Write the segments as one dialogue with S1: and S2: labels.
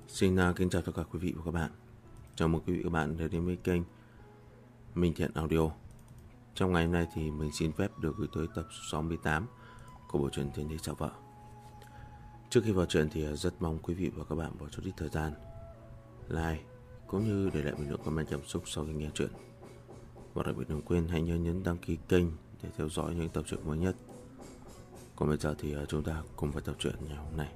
S1: Xin kính chào tất cả quý vị và các bạn. Chào mừng quý vị và các bạn đã đến với kênh Minh Thiện Audio. Trong ngày hôm nay thì mình xin phép được gửi tới tập 68 của bộ truyện Thiên Đế Sao Vợ. Trước khi vào truyện thì rất mong quý vị và các bạn bỏ chút ít thời gian like cũng như để lại bình luận comment cảm xúc sau khi nghe truyện. Và đặc biệt đừng quên hãy nhớ nhấn đăng ký kênh để theo dõi những tập truyện mới nhất. Còn bây giờ thì chúng ta cùng vào tập truyện ngày hôm nay.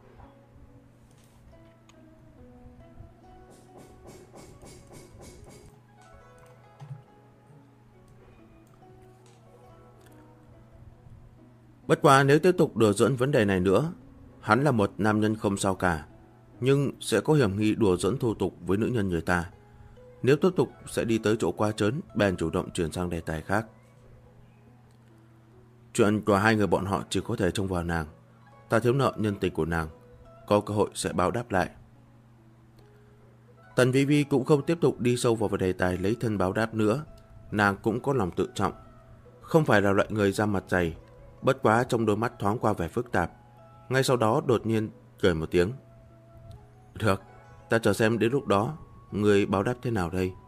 S1: Bất quá nếu tiếp tục đùa giỡn vấn đề này nữa, hắn là một nam nhân không sao cả, nhưng sẽ có hiểm nghi đùa giỡn thô tục với nữ nhân người ta. Nếu tiếp tục sẽ đi tới chỗ quá trớn, bèn chủ động chuyển sang đề tài khác. Chuyện của hai người bọn họ chỉ có thể trông vào nàng. Ta thiếu nợ nhân tình của nàng, có cơ hội sẽ báo đáp lại. Tần Vi Vi cũng không tiếp tục đi sâu vào đề tài lấy thân báo đáp nữa. Nàng cũng có lòng tự trọng, không phải là loại người ra mặt dày. Bất quá trong đôi mắt thoáng qua vẻ phức tạp. Ngay sau đó đột nhiên cười một tiếng. Được, ta chờ xem đến lúc đó người báo đáp thế nào đây.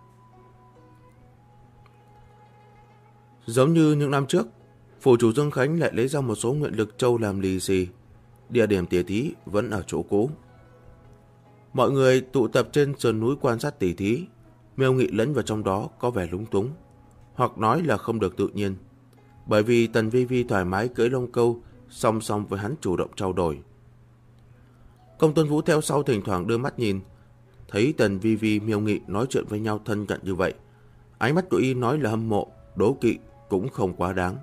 S1: Giống như những năm trước, phủ chủ Dương Khánh lại lấy ra một số nguyện lực châu làm lì xì. Địa điểm tỉ thí vẫn ở chỗ cũ. Mọi người tụ tập trên sườn núi quan sát tỉ thí. Miêu Nghị lẫn vào trong đó có vẻ lúng túng, hoặc nói là không được tự nhiên. Bởi vì Tần Vi Vi thoải mái cưỡi lông câu, song song với hắn chủ động trao đổi. Công Tôn Vũ theo sau thỉnh thoảng đưa mắt nhìn, thấy Tần Vi Vi Miêu Nghị nói chuyện với nhau thân cận như vậy. Ánh mắt của y nói là hâm mộ, đố kỵ cũng không quá đáng.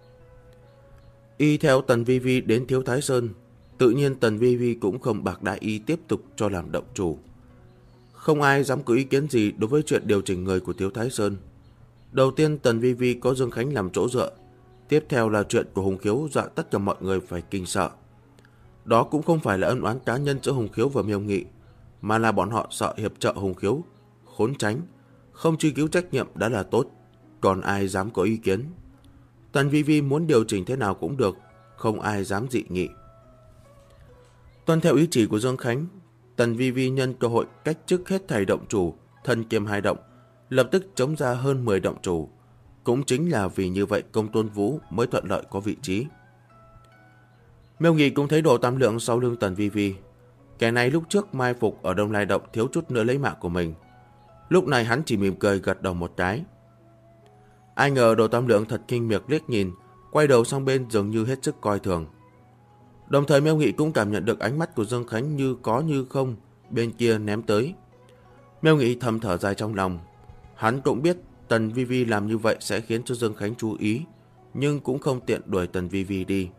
S1: Y theo Tần Vi Vi đến Thiếu Thái Sơn, tự nhiên Tần Vi Vi cũng không bạc đãi y tiếp tục cho làm động chủ. Không ai dám có ý kiến gì đối với chuyện điều chỉnh người của Thiếu Thái Sơn. Đầu tiên Tần Vi Vi có Dương Khánh làm chỗ dựa. Tiếp theo là chuyện của Hùng Khiếu dọa tất cả mọi người phải kinh sợ. Đó cũng không phải là ân oán cá nhân giữa Hùng Khiếu và Miêu Nghị, mà là bọn họ sợ hiệp trợ Hùng Khiếu, khốn tránh, không truy cứu trách nhiệm đã là tốt, còn ai dám có ý kiến. Tần Vi Vi muốn điều chỉnh thế nào cũng được, không ai dám dị nghị. Tuân theo ý chỉ của Dương Khánh, Tần Vi Vi nhân cơ hội cách chức hết thảy động chủ, thân kiêm hai động, lập tức chống ra hơn 10 động chủ. Cũng chính là vì như vậy Công Tôn Vũ mới thuận lợi có vị trí. Miêu Nghị cũng thấy Đồ Tam Lượng sau lưng Tần Vi Vi. Kẻ này lúc trước mai phục ở Đông Lai Động thiếu chút nữa lấy mạng của mình. Lúc này hắn chỉ mỉm cười gật đầu một cái. Ai ngờ Đồ Tam Lượng thật kinh miệt liếc nhìn, quay đầu sang bên dường như hết sức coi thường. Đồng thời Miêu Nghị cũng cảm nhận được ánh mắt của Dương Khánh như có như không bên kia ném tới. Miêu Nghị thầm thở dài trong lòng. Hắn cũng biết Tần Vi Vi làm như vậy sẽ khiến cho Dương Khánh chú ý, nhưng cũng không tiện đuổi Tần Vi Vi đi.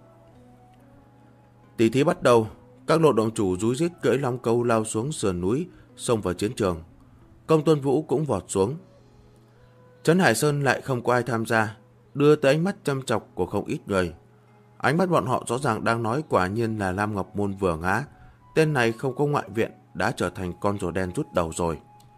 S1: Tỷ thí bắt đầu, các lộ động chủ rúi rít cưỡi long câu lao xuống sườn núi, xông vào chiến trường. Công Tôn Vũ cũng vọt xuống. Trấn Hải Sơn lại không có ai tham gia, đưa tới ánh mắt chăm chọc của không ít người. Ánh mắt bọn họ rõ ràng đang nói quả nhiên là Lam Ngọc Môn vừa ngã, tên này không có ngoại viện đã trở thành con rùa đen rút đầu rồi.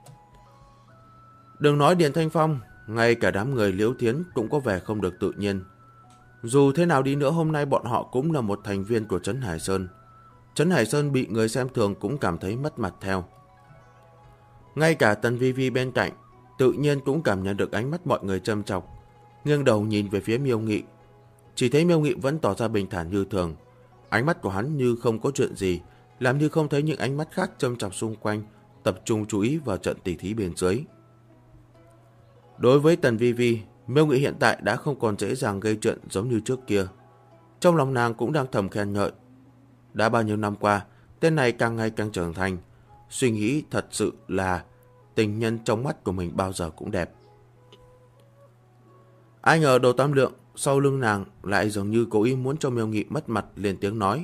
S1: Đừng nói Điền Thanh Phong, ngay cả đám người Liễu Thiến cũng có vẻ không được tự nhiên. Dù thế nào đi nữa hôm nay bọn họ cũng là một thành viên của Trấn Hải Sơn. Trấn Hải Sơn bị người xem thường cũng cảm thấy mất mặt theo. Ngay cả Tần Vi Vi bên cạnh tự nhiên cũng cảm nhận được ánh mắt mọi người châm chọc, nghiêng đầu nhìn về phía Miêu Nghị. Chỉ thấy Miêu Nghị vẫn tỏ ra bình thản như thường. Ánh mắt của hắn như không có chuyện gì, làm như không thấy những ánh mắt khác châm chọc xung quanh, tập trung chú ý vào trận tỷ thí bên dưới. Đối với Tần Vi Vi, Miêu Nghị hiện tại đã không còn dễ dàng gây chuyện giống như trước kia. Trong lòng nàng cũng đang thầm khen ngợi. Đã bao nhiêu năm qua, tên này càng ngày càng trưởng thành. Suy nghĩ thật sự là tình nhân trong mắt của mình bao giờ cũng đẹp. Ai ngờ Đồ Tam Lượng sau lưng nàng lại dường như cố ý muốn cho Miêu Nghị mất mặt, lên tiếng nói.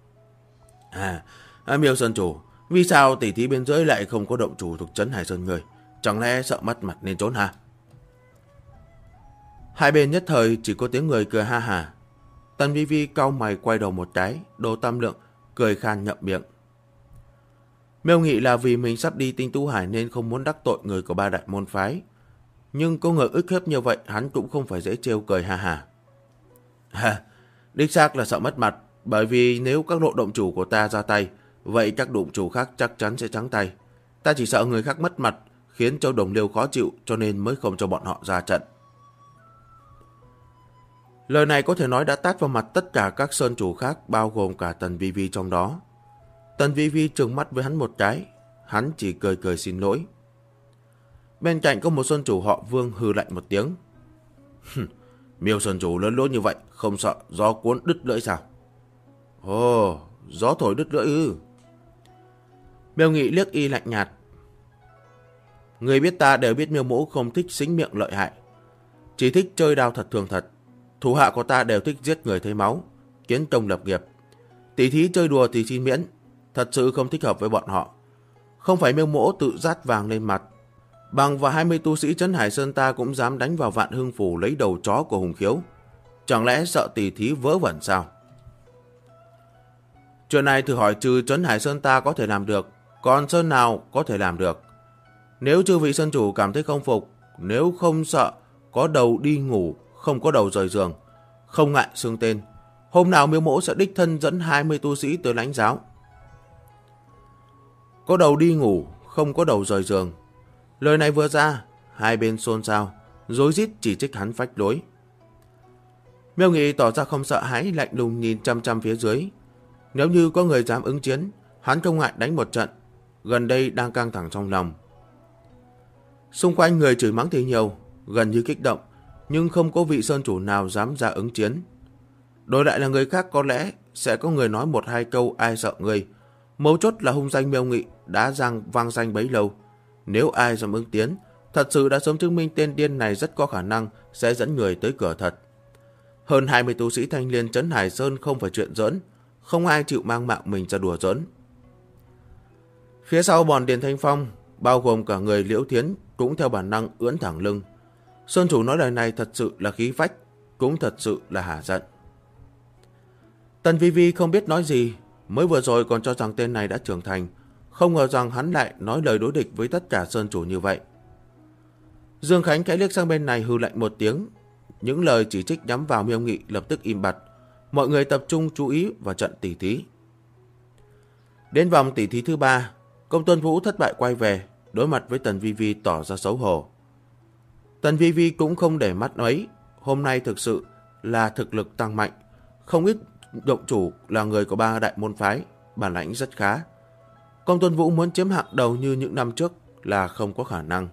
S1: Miêu Sơn Chủ, vì sao tỷ thí bên dưới lại không có động chủ thuộc Trấn Hải Sơn người? Chẳng lẽ sợ mất mặt nên trốn hả? Hai bên nhất thời chỉ có tiếng người cười ha hả. Tần Vi Vi cau mày quay đầu một cái, Đồ Tam Lượng cười khan nhậm miệng. Miêu Nghị là vì mình sắp đi Tinh Tú Hải nên không muốn đắc tội người của ba đại môn phái. Nhưng có người ức hiếp như vậy hắn cũng không phải dễ trêu, cười ha hả. Đích xác là sợ mất mặt, bởi vì nếu các lộ động chủ của ta ra tay, vậy các đụng chủ khác chắc chắn sẽ trắng tay. Ta chỉ sợ người khác mất mặt, khiến Châu Đồng Liêu khó chịu cho nên mới không cho bọn họ ra trận. Lời này có thể nói đã tát vào mặt tất cả các sơn chủ khác, bao gồm cả Tần Vi Vi trong đó. Tần Vi Vi trừng mắt với hắn một cái, hắn chỉ cười cười xin lỗi. Bên cạnh có một sơn chủ họ Vương hừ lạnh một tiếng. Miêu sơn chủ lớn lối như vậy, không sợ gió cuốn đứt lưỡi sao? Ồ, gió thổi đứt lưỡi ư? Miêu Nghị liếc y lạnh nhạt. Người biết ta đều biết Miêu mỗ không thích xính miệng lợi hại, chỉ thích chơi đao thật thường thật. Thủ hạ của ta đều thích giết người thấy máu, kiến công lập nghiệp. Tỷ thí chơi đùa thì xin miễn, thật sự không thích hợp với bọn họ. Không phải Miêu mỗ tự rát vàng lên mặt. Bằng và 20 tu sĩ Trấn Hải Sơn ta cũng dám đánh vào Vạn Hưng Phủ lấy đầu chó của Hùng Khiếu. Chẳng lẽ sợ tỷ thí vớ vẩn sao? Chuyện này thử hỏi trừ Trấn Hải Sơn ta có thể làm được, còn sơn nào có thể làm được? Nếu chư vị sơn chủ cảm thấy không phục, nếu không sợ có đầu đi ngủ, không có đầu rời giường, không ngại xưng tên, hôm nào Miêu mỗ sẽ đích thân dẫn 20 tu sĩ tới lãnh giáo. Có đầu đi ngủ, không có đầu rời giường. Lời này vừa ra, hai bên xôn xao, rối rít chỉ trích hắn phách lối. Miêu Nghị tỏ ra không sợ hãi, lạnh lùng nhìn chăm chăm phía dưới. Nếu như có người dám ứng chiến, hắn không ngại đánh một trận. Gần đây đang căng thẳng trong lòng. Xung quanh người chửi mắng thì nhiều, gần như kích động, nhưng không có vị sơn chủ nào dám ra ứng chiến. Đổi lại là người khác có lẽ sẽ có người nói một hai câu ai sợ người. Mấu chốt là hung danh Miêu Nghị đã vang danh bấy lâu. Nếu ai dám ứng tiến, thật sự đã sớm chứng minh tên điên này rất có khả năng sẽ dẫn người tới cửa thật. Hơn 20 tu sĩ Thanh Liên Trấn Hải Sơn không phải chuyện giỡn, không ai chịu mang mạng mình ra đùa giỡn. Phía sau bọn Điền Thanh Phong, bao gồm cả người Liễu Thiến, cũng theo bản năng ưỡn thẳng lưng. Sơn chủ nói lời này thật sự là khí phách, cũng thật sự là hả giận. Tần Vi Vi không biết nói gì, mới vừa rồi còn cho rằng tên này đã trưởng thành, không ngờ rằng hắn lại nói lời đối địch với tất cả sơn chủ như vậy. Dương Khánh khẽ liếc sang bên này hừ lạnh một tiếng, những lời chỉ trích nhắm vào Miêu Nghị lập tức im bặt, mọi người tập trung chú ý vào trận tỷ thí. Đến vòng tỷ thí thứ 3, Công Tôn Vũ thất bại quay về, đối mặt với Tần Vi Vi tỏ ra xấu hổ. Tần Vi Vi cũng không để mắt ấy, hôm nay thực sự là thực lực tăng mạnh, không ít động chủ là người của 3 đại môn phái, bản lãnh rất khá. Công Tôn Vũ muốn chiếm hạng đầu như những năm trước là không có khả năng.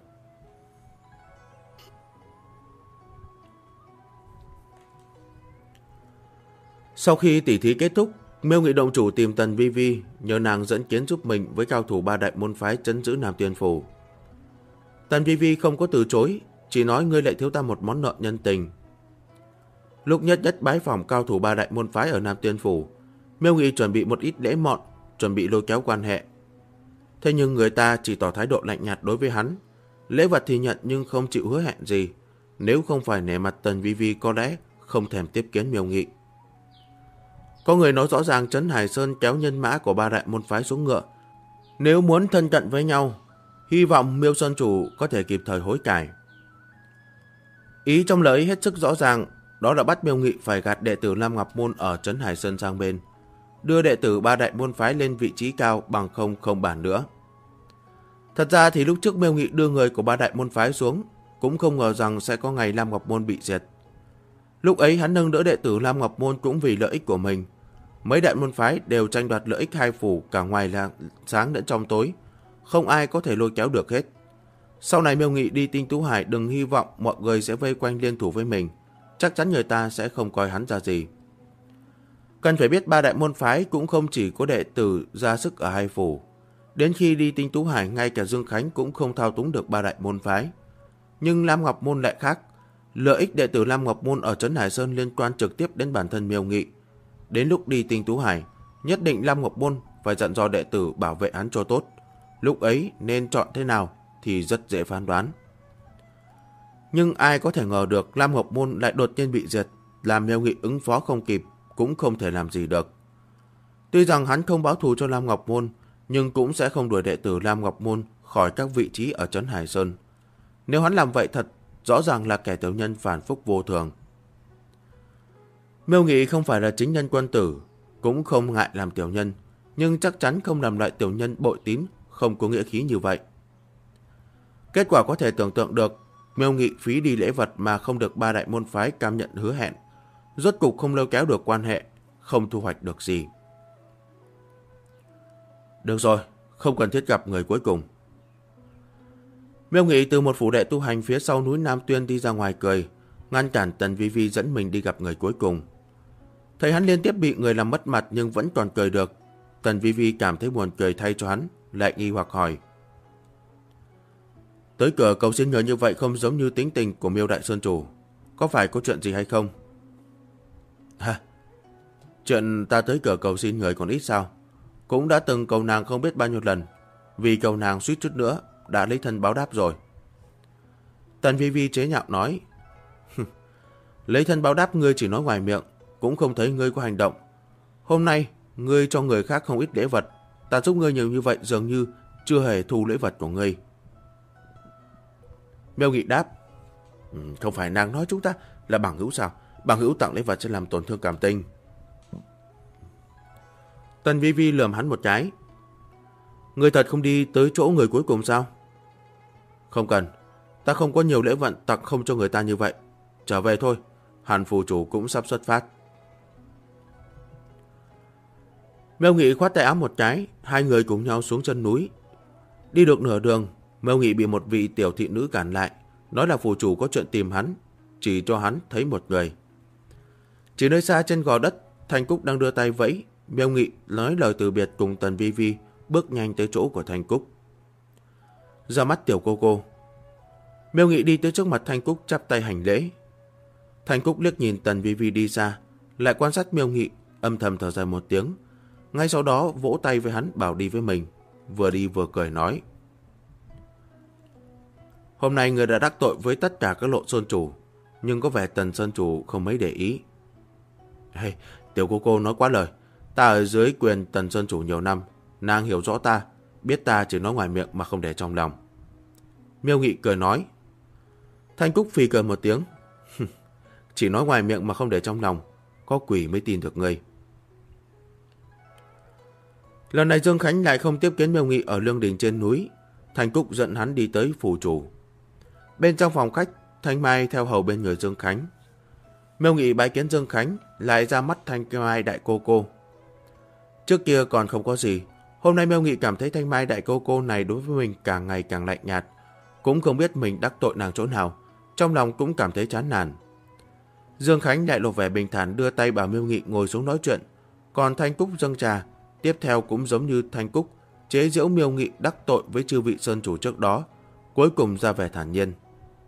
S1: Sau khi tỷ thí kết thúc, Miêu Nghị động chủ tìm Tần Vi Vi, nhờ nàng dẫn kiến giúp mình với cao thủ 3 đại môn phái trấn giữ Nam Tiên Phủ. Tần Vi Vi không có từ chối, chỉ nói ngươi lại thiếu ta một món nợ nhân tình. Lúc nhất nhất bái phỏng cao thủ 3 đại môn phái ở Nam Tiên Phủ, Miêu Nghị chuẩn bị một ít lễ mọn, chuẩn bị lôi kéo quan hệ. Thế nhưng người ta chỉ tỏ thái độ lạnh nhạt đối với hắn, lễ vật thì nhận nhưng không chịu hứa hẹn gì. Nếu không phải nể mặt Tần Vi Vi có lẽ không thèm tiếp kiến Miêu Nghị. Có người nói rõ ràng Trấn Hải Sơn kéo nhân mã của 3 đại môn phái xuống ngựa. Nếu muốn thân cận với nhau, hy vọng Miêu Sơn chủ có thể kịp thời hối cải. Ý trong lời hết sức rõ ràng, đó là bắt Miêu Nghị phải gạt đệ tử Lam Ngọc Môn ở Trấn Hải Sơn sang bên, đưa đệ tử 3 đại môn phái lên vị trí cao, bằng không bàn nữa. Thật ra thì lúc trước Miêu Nghị đưa người của 3 đại môn phái xuống, cũng không ngờ rằng sẽ có ngày Lam Ngọc Môn bị diệt. Lúc ấy hắn nâng đỡ đệ tử Lam Ngọc Môn cũng vì lợi ích của mình. Mấy đại môn phái đều tranh đoạt lợi ích hai phủ cả ngoài là sáng lẫn trong tối, không ai có thể lôi kéo được hết. Sau này Miêu Nghị đi Tinh Tú Hải đừng hy vọng mọi người sẽ vây quanh liên thủ với mình, chắc chắn người ta sẽ không coi hắn ra gì. Cần phải biết 3 đại môn phái cũng không chỉ có đệ tử ra sức ở hai phủ. Đến khi đi Tinh Tú Hải, ngay cả Dương Khánh cũng không thao túng được 3 đại môn phái. Nhưng Lam Ngọc Môn lại khác. Lợi ích đệ tử Lam Ngọc Môn ở Trấn Hải Sơn liên quan trực tiếp đến bản thân Miêu Nghị. Đến lúc đi Tinh Tú Hải, nhất định Lam Ngọc Môn phải dặn dò đệ tử bảo vệ hắn cho tốt. Lúc ấy nên chọn thế nào thì rất dễ phán đoán. Nhưng ai có thể ngờ được Lam Ngọc Môn lại đột nhiên bị diệt, làm Miêu Nghị ứng phó không kịp, cũng không thể làm gì được. Tuy rằng hắn không báo thù cho Lam Ngọc Môn, nhưng cũng sẽ không đuổi đệ tử Lam Ngọc Môn khỏi các vị trí ở Trấn Hải Sơn. Nếu hắn làm vậy thật, rõ ràng là kẻ tiểu nhân phản phúc vô thường. Miêu Nghị không phải là chính nhân quân tử, cũng không ngại làm tiểu nhân, nhưng chắc chắn không làm loại tiểu nhân bội tín, không có nghĩa khí như vậy. Kết quả có thể tưởng tượng được, Miêu Nghị phí đi lễ vật mà không được ba đại môn phái cam nhận hứa hẹn, rốt cục không lôi kéo được quan hệ, không thu hoạch được gì. Được rồi, không cần thiết gặp người cuối cùng. Miêu Nghị từ một phủ đệ tu hành phía sau núi Nam Tuyên đi ra ngoài cười, ngăn cản Tần Vi Vi dẫn mình đi gặp người cuối cùng. Thấy hắn liên tiếp bị người làm mất mặt nhưng vẫn còn cười được, Tần Vi Vi cảm thấy buồn cười thay cho hắn, lại nghi hoặc hỏi. Tới cửa cầu xin người như vậy không giống như tính tình của Miêu Đại Sơn Chủ, có phải có chuyện gì hay không? Hả? Chuyện ta tới cửa cầu xin người còn ít sao? Cũng đã từng cầu nàng không biết bao nhiêu lần, vì cầu nàng suýt chút nữa đã lấy thân báo đáp rồi. Tần Vi Vi chế nhạo nói. Lấy thân báo đáp ngươi chỉ nói ngoài miệng, cũng không thấy ngươi có hành động. Hôm nay ngươi cho người khác không ít lễ vật, ta giúp ngươi nhiều như vậy dường như chưa hề thu lễ vật của ngươi. Miêu Nghị đáp. Không phải nàng nói chúng ta là bằng hữu sao? Bằng hữu tặng lễ vật sẽ làm tổn thương cảm tình. Tần Vi Vi lườm hắn một cái. Ngươi thật không đi tới chỗ người cuối cùng sao? Không cần, ta không có nhiều lễ vật tặng không cho người ta như vậy. Trở về thôi, Hàn phù chủ cũng sắp xuất phát. Miêu Nghị khoát tay áo một cái, hai người cùng nhau xuống chân núi. Đi được nửa đường, Miêu Nghị bị một vị tiểu thị nữ cản lại, nói là phù chủ có chuyện tìm hắn, chỉ cho hắn thấy một người. Chỉ nơi xa trên gò đất, Thanh Cúc đang đưa tay vẫy, Miêu Nghị nói lời từ biệt cùng Tần Vi Vi, bước nhanh tới chỗ của Thanh Cúc. Ra mắt tiểu cô cô. Miêu Nghị đi tới trước mặt Thanh Cúc chắp tay hành lễ. Thanh Cúc liếc nhìn Tần Vi Vi đi xa, lại quan sát Miêu Nghị, âm thầm thở dài một tiếng. Ngay sau đó vỗ tay với hắn bảo đi với mình, vừa đi vừa cười nói. Hôm nay người đã đắc tội với tất cả các lộ sơn chủ, nhưng có vẻ Tần sơn chủ không mấy để ý. Hey, tiểu cô nói quá lời. Ta ở dưới quyền Tần sơn chủ nhiều năm, nàng hiểu rõ ta, biết ta chỉ nói ngoài miệng mà không để trong lòng. Miêu Nghị cười nói. Thanh Cúc phì cười một tiếng. Chỉ nói ngoài miệng mà không để trong lòng, có quỷ mới tin được ngươi. Lần này Dương Khánh lại không tiếp kiến Miêu Nghị ở lương đình trên núi. Thanh Cúc dẫn hắn đi tới phủ chủ. Bên trong phòng khách, Thanh Mai theo hầu bên người Dương Khánh. Miêu Nghị bái kiến Dương Khánh, lại ra mắt Thanh Mai đại cô cô. Trước kia còn không có gì, hôm nay Miêu Nghị cảm thấy Thanh Mai đại cô cô này đối với mình càng ngày càng lạnh nhạt, cũng không biết mình đắc tội nàng chỗ nào, trong lòng cũng cảm thấy chán nản. Dương Khánh lại lộ vẻ bình thản đưa tay bảo Miêu Nghị ngồi xuống nói chuyện, còn Thanh Cúc dâng trà, tiếp theo cũng giống như Thanh Cúc chế giễu Miêu Nghị đắc tội với chư vị sơn chủ trước đó, cuối cùng ra vẻ thản nhiên.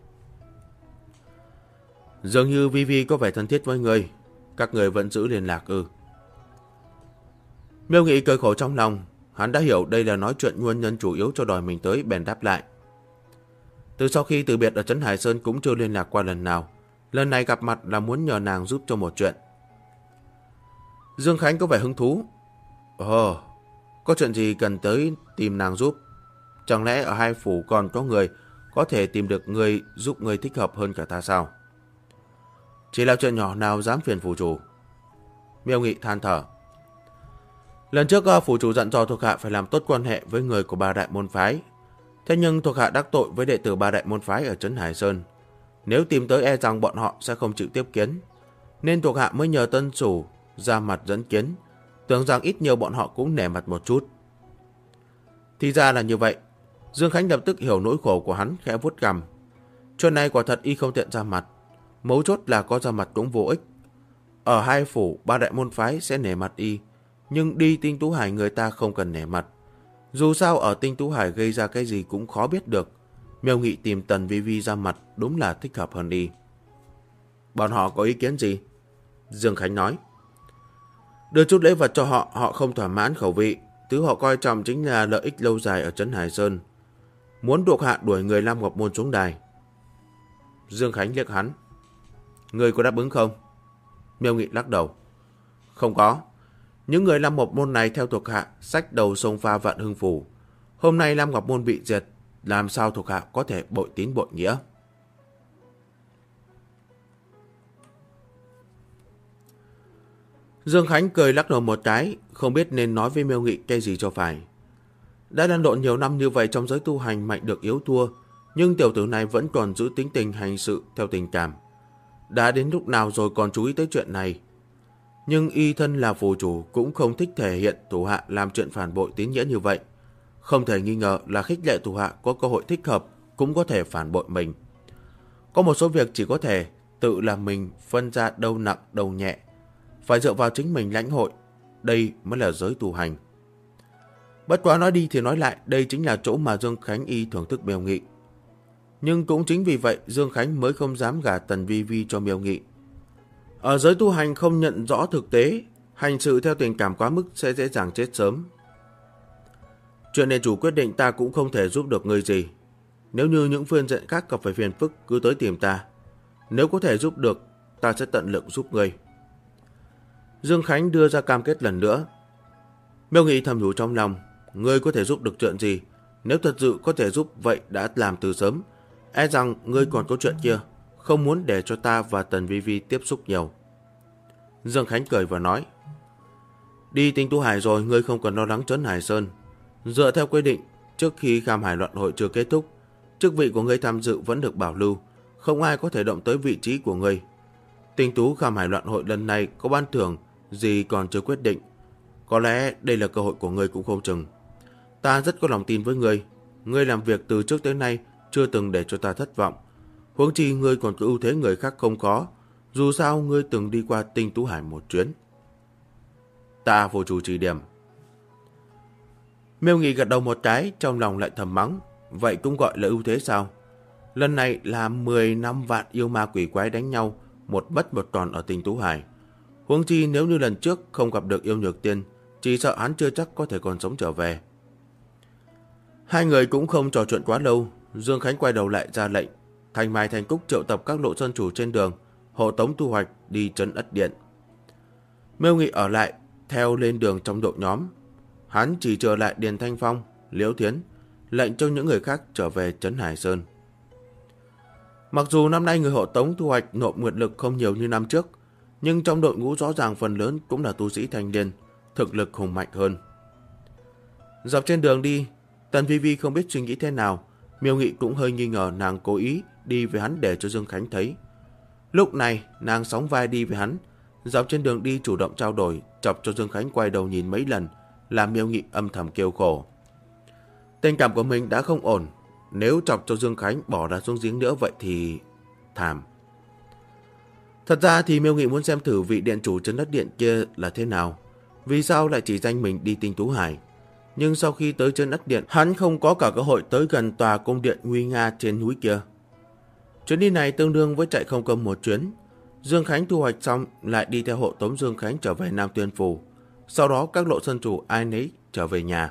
S1: Dường như Vi Vi có vẻ thân thiết với người, các người vẫn giữ liên lạc ư? Miêu Nghị cười khổ trong lòng, hắn đã hiểu đây là nói chuyện nguyên nhân chủ yếu cho đòi mình tới, bèn đáp lại. Từ sau khi từ biệt ở Trấn Hải Sơn cũng chưa liên lạc qua lần nào, lần này gặp mặt là muốn nhờ nàng giúp cho một chuyện. Dương Khánh có vẻ hứng thú. Có chuyện gì cần tới tìm nàng giúp? Chẳng lẽ ở hai phủ còn có người có thể tìm được người giúp người thích hợp hơn cả ta sao? Chỉ là chuyện nhỏ nào dám phiền phủ chủ. Miêu Nghị than thở. Lần trước phủ chủ dặn dò thuộc hạ phải làm tốt quan hệ với người của ba đại môn phái. Thế nhưng thuộc hạ đắc tội với đệ tử ba đại môn phái ở Trấn Hải Sơn. Nếu tìm tới e rằng bọn họ sẽ không chịu tiếp kiến, nên thuộc hạ mới nhờ tân chủ ra mặt dẫn kiến, tưởng rằng ít nhiều bọn họ cũng nể mặt một chút. Thì ra là như vậy. Dương Khánh lập tức hiểu nỗi khổ của hắn, khẽ vuốt cằm. Chuyện này quả thật y không tiện ra mặt, mấu chốt là có ra mặt cũng vô ích. Ở hai phủ ba đại môn phái sẽ nể mặt y, nhưng đi Tinh Tú Hải người ta không cần nể mặt. Dù sao ở Tinh Tú Hải gây ra cái gì cũng khó biết được. Miêu Nghị tìm Tần Vi Vi ra mặt đúng là thích hợp hơn đi. Bọn họ có ý kiến gì? Dương Khánh nói. Đưa chút lễ vật cho họ, họ không thỏa mãn khẩu vị. Thứ họ coi trọng chính là lợi ích lâu dài ở Trấn Hải Sơn. Muốn thuộc hạ đuổi người Lam Ngọc Môn xuống đài. Dương Khánh liếc hắn. Người có đáp ứng không? Miêu Nghị lắc đầu. Không có. Những người Lam Ngọc Môn này theo thuộc hạ xách đầu sông pha Vạn Hưng Phủ. Hôm nay Lam Ngọc Môn bị diệt, làm sao thuộc hạ có thể bội tín bội nghĩa? Dương Khánh cười lắc đầu một cái, không biết nên nói với Miêu Nghị cái gì cho phải. Đã lăn lộn nhiều năm như vậy trong giới tu hành mạnh được yếu thua, nhưng tiểu tử này vẫn còn giữ tính tình hành sự theo tình cảm. Đã đến lúc nào rồi còn chú ý tới chuyện này. Nhưng y thân là phù chủ cũng không thích thể hiện thủ hạ làm chuyện phản bội tín nghĩa như vậy. Không thể nghi ngờ là khích lệ thủ hạ có cơ hội thích hợp cũng có thể phản bội mình. Có một số việc chỉ có thể tự làm mình phân ra đâu nặng đâu nhẹ. Phải dựa vào chính mình lãnh hội. Đây mới là giới tu hành. Bất quá nói đi thì nói lại, đây chính là chỗ mà Dương Khánh y thưởng thức Miêu Nghị. Nhưng cũng chính vì vậy Dương Khánh mới không dám gả Tần Vi Vi cho Miêu Nghị. Ở giới tu hành không nhận rõ thực tế, hành sự theo tình cảm quá mức sẽ dễ dàng chết sớm. Chuyện này chủ quyết định ta cũng không thể giúp được người gì. Nếu như những phương diện khác gặp phải phiền phức cứ tới tìm ta. Nếu có thể giúp được, ta sẽ tận lực giúp ngươi. Dương Khánh đưa ra cam kết lần nữa. Miêu Nghị thầm nhủ trong lòng, ngươi có thể giúp được chuyện gì? Nếu thật sự có thể giúp vậy đã làm từ sớm. E rằng ngươi còn có chuyện kia, không muốn để cho ta và Tần Vi Vi tiếp xúc nhiều. Dương Khánh cười và nói, đi Tinh Tu Hải rồi, ngươi không cần lo lắng Trấn Hải Sơn. Dựa theo quy định, trước khi Kham Hải loạn hội chưa kết thúc, chức vị của ngươi tham dự vẫn được bảo lưu, không ai có thể động tới vị trí của ngươi. Tinh tú Kham Hải loạn hội lần này có ban thưởng gì còn chưa quyết định. Có lẽ đây là cơ hội của ngươi cũng không chừng. Ta rất có lòng tin với ngươi. Ngươi làm việc từ trước tới nay chưa từng để cho ta thất vọng. Huống chi ngươi còn có ưu thế người khác không có. Dù sao ngươi từng đi qua Tinh Tú Hải một chuyến. Ta vô chủ chỉ điểm. Miêu Nghị gật đầu một cái, trong lòng lại thầm mắng. Vậy cũng gọi là ưu thế sao? Lần này là 15 vạn yêu ma quỷ quái đánh nhau, một mất một còn ở Tinh Tú Hải. Huống chi nếu như lần trước không gặp được yêu nhược tiên, chỉ sợ hắn chưa chắc có thể còn sống trở về. Hai người cũng không trò chuyện quá lâu. Dương Khánh quay đầu lại ra lệnh, Thành Mai Thành Cúc triệu tập các lộ sơn chủ trên đường, hộ tống thu hoạch đi trấn Ất Điện. Miêu Nghị ở lại theo lên đường trong đội nhóm. Hắn chỉ chờ lại Điền Thanh Phong, Liễu Thiến, lệnh cho những người khác trở về trấn Hải Sơn. Mặc dù năm nay người hộ tống thu hoạch nộp nguyệt lực không nhiều như năm trước, nhưng trong đội ngũ rõ ràng phần lớn cũng là tu sĩ thanh niên, thực lực hùng mạnh hơn. Dọc trên đường đi, Tần Vi Vi không biết suy nghĩ thế nào, Miêu Nghị cũng hơi nghi ngờ nàng cố ý đi với hắn để cho Dương Khánh thấy. Lúc này, nàng sóng vai đi với hắn, dọc trên đường đi chủ động trao đổi, chọc cho Dương Khánh quay đầu nhìn mấy lần, làm Miêu Nghị âm thầm kêu khổ. Tình cảm của mình đã không ổn, nếu chọc cho Dương Khánh bỏ ra xuống giếng nữa vậy thì thảm. Thật ra thì Miêu Nghị muốn xem thử vị điện chủ trấn Đất Điện kia là thế nào. Vì sao lại chỉ danh mình đi Tinh Tú Hải? Nhưng sau khi tới trấn Đất Điện, hắn không có cả cơ hội tới gần tòa cung điện nguy nga trên núi kia. Chuyến đi này tương đương với chạy không công một chuyến. Dương Khánh thu hoạch xong lại đi theo hộ tống Dương Khánh trở về Nam Tuyên Phủ. Sau đó các lộ sơn chủ ai nấy trở về nhà.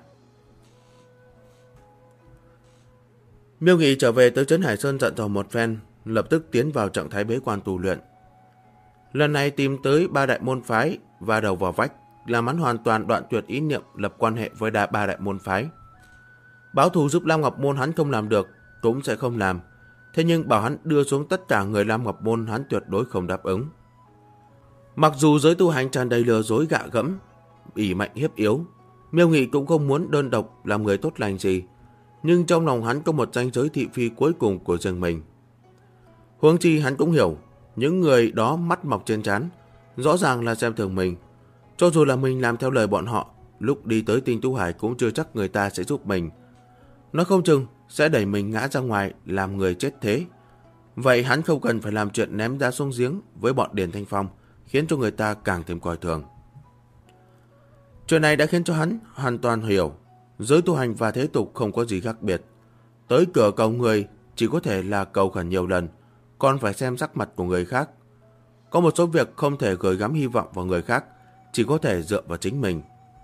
S1: Miêu Nghị trở về tới trấn Hải Sơn dặn dò một phen, lập tức tiến vào trạng thái bế quan tu luyện. Lần này tìm tới 3 đại môn phái và đầu vào vách, làm hắn hoàn toàn đoạn tuyệt ý niệm lập quan hệ với ba đại môn phái. Báo thù giúp Lam Ngọc Môn hắn không làm được, cũng sẽ không làm. Thế nhưng bảo hắn đưa xuống tất cả người Lam Ngọc Môn hắn tuyệt đối không đáp ứng. Mặc dù giới tu hành tràn đầy lừa dối gạ gẫm, ỷ mạnh hiếp yếu, Miêu Nghị cũng không muốn đơn độc làm người tốt lành gì, nhưng trong lòng hắn có một ranh giới thị phi cuối cùng của riêng mình. Huống chi hắn cũng hiểu, những người đó mắt mọc trên trán, rõ ràng là xem thường mình. Cho dù là mình làm theo lời bọn họ, lúc đi tới Tinh Tú Hải cũng chưa chắc người ta sẽ giúp mình. Nó không chừng sẽ đẩy mình ngã ra ngoài làm người chết thế. Vậy hắn không cần phải làm chuyện ném đá xuống giếng với bọn Điền Thanh Phong, khiến cho người ta càng thêm coi thường. Chuyện này đã khiến cho hắn hoàn toàn hiểu, giới tu hành và thế tục không có gì khác biệt. Tới cửa cầu người chỉ có thể là cầu khẩn nhiều lần, còn phải xem sắc mặt của người khác. Có một số việc không thể gửi gắm hy vọng vào người khác, chỉ có thể dựa vào chính mình.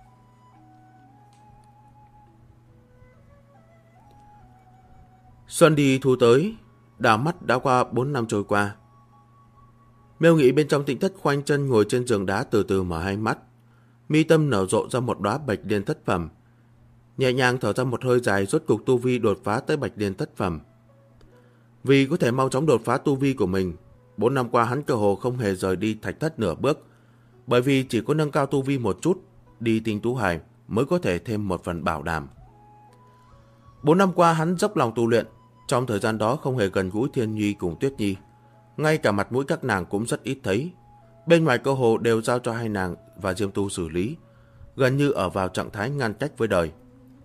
S1: Xuân đi thu tới, đảo mắt đã qua 4 năm trôi qua. Miêu Nghị bên trong tĩnh thất khoanh chân ngồi trên giường đá từ từ mở hai mắt. Mi tâm nở rộ ra một đóa bạch liên thất phẩm. Nhẹ nhàng thở ra một hơi dài, rốt cục tu vi đột phá tới bạch liên thất phẩm. Vì có thể mau chóng đột phá tu vi của mình, 4 năm qua hắn cơ hồ không hề rời đi thạch thất nửa bước. Bởi vì chỉ có nâng cao tu vi một chút, đi Tinh Tú Hải mới có thể thêm một phần bảo đảm. 4 năm qua hắn dốc lòng tu luyện, trong thời gian đó không hề gần gũi Thiên Nhi cùng Tuyết Nhi. Ngay cả mặt mũi các nàng cũng rất ít thấy. Bên ngoài cơ hồ đều giao cho hai nàng và Diêm Tu xử lý, gần như ở vào trạng thái ngăn cách với đời.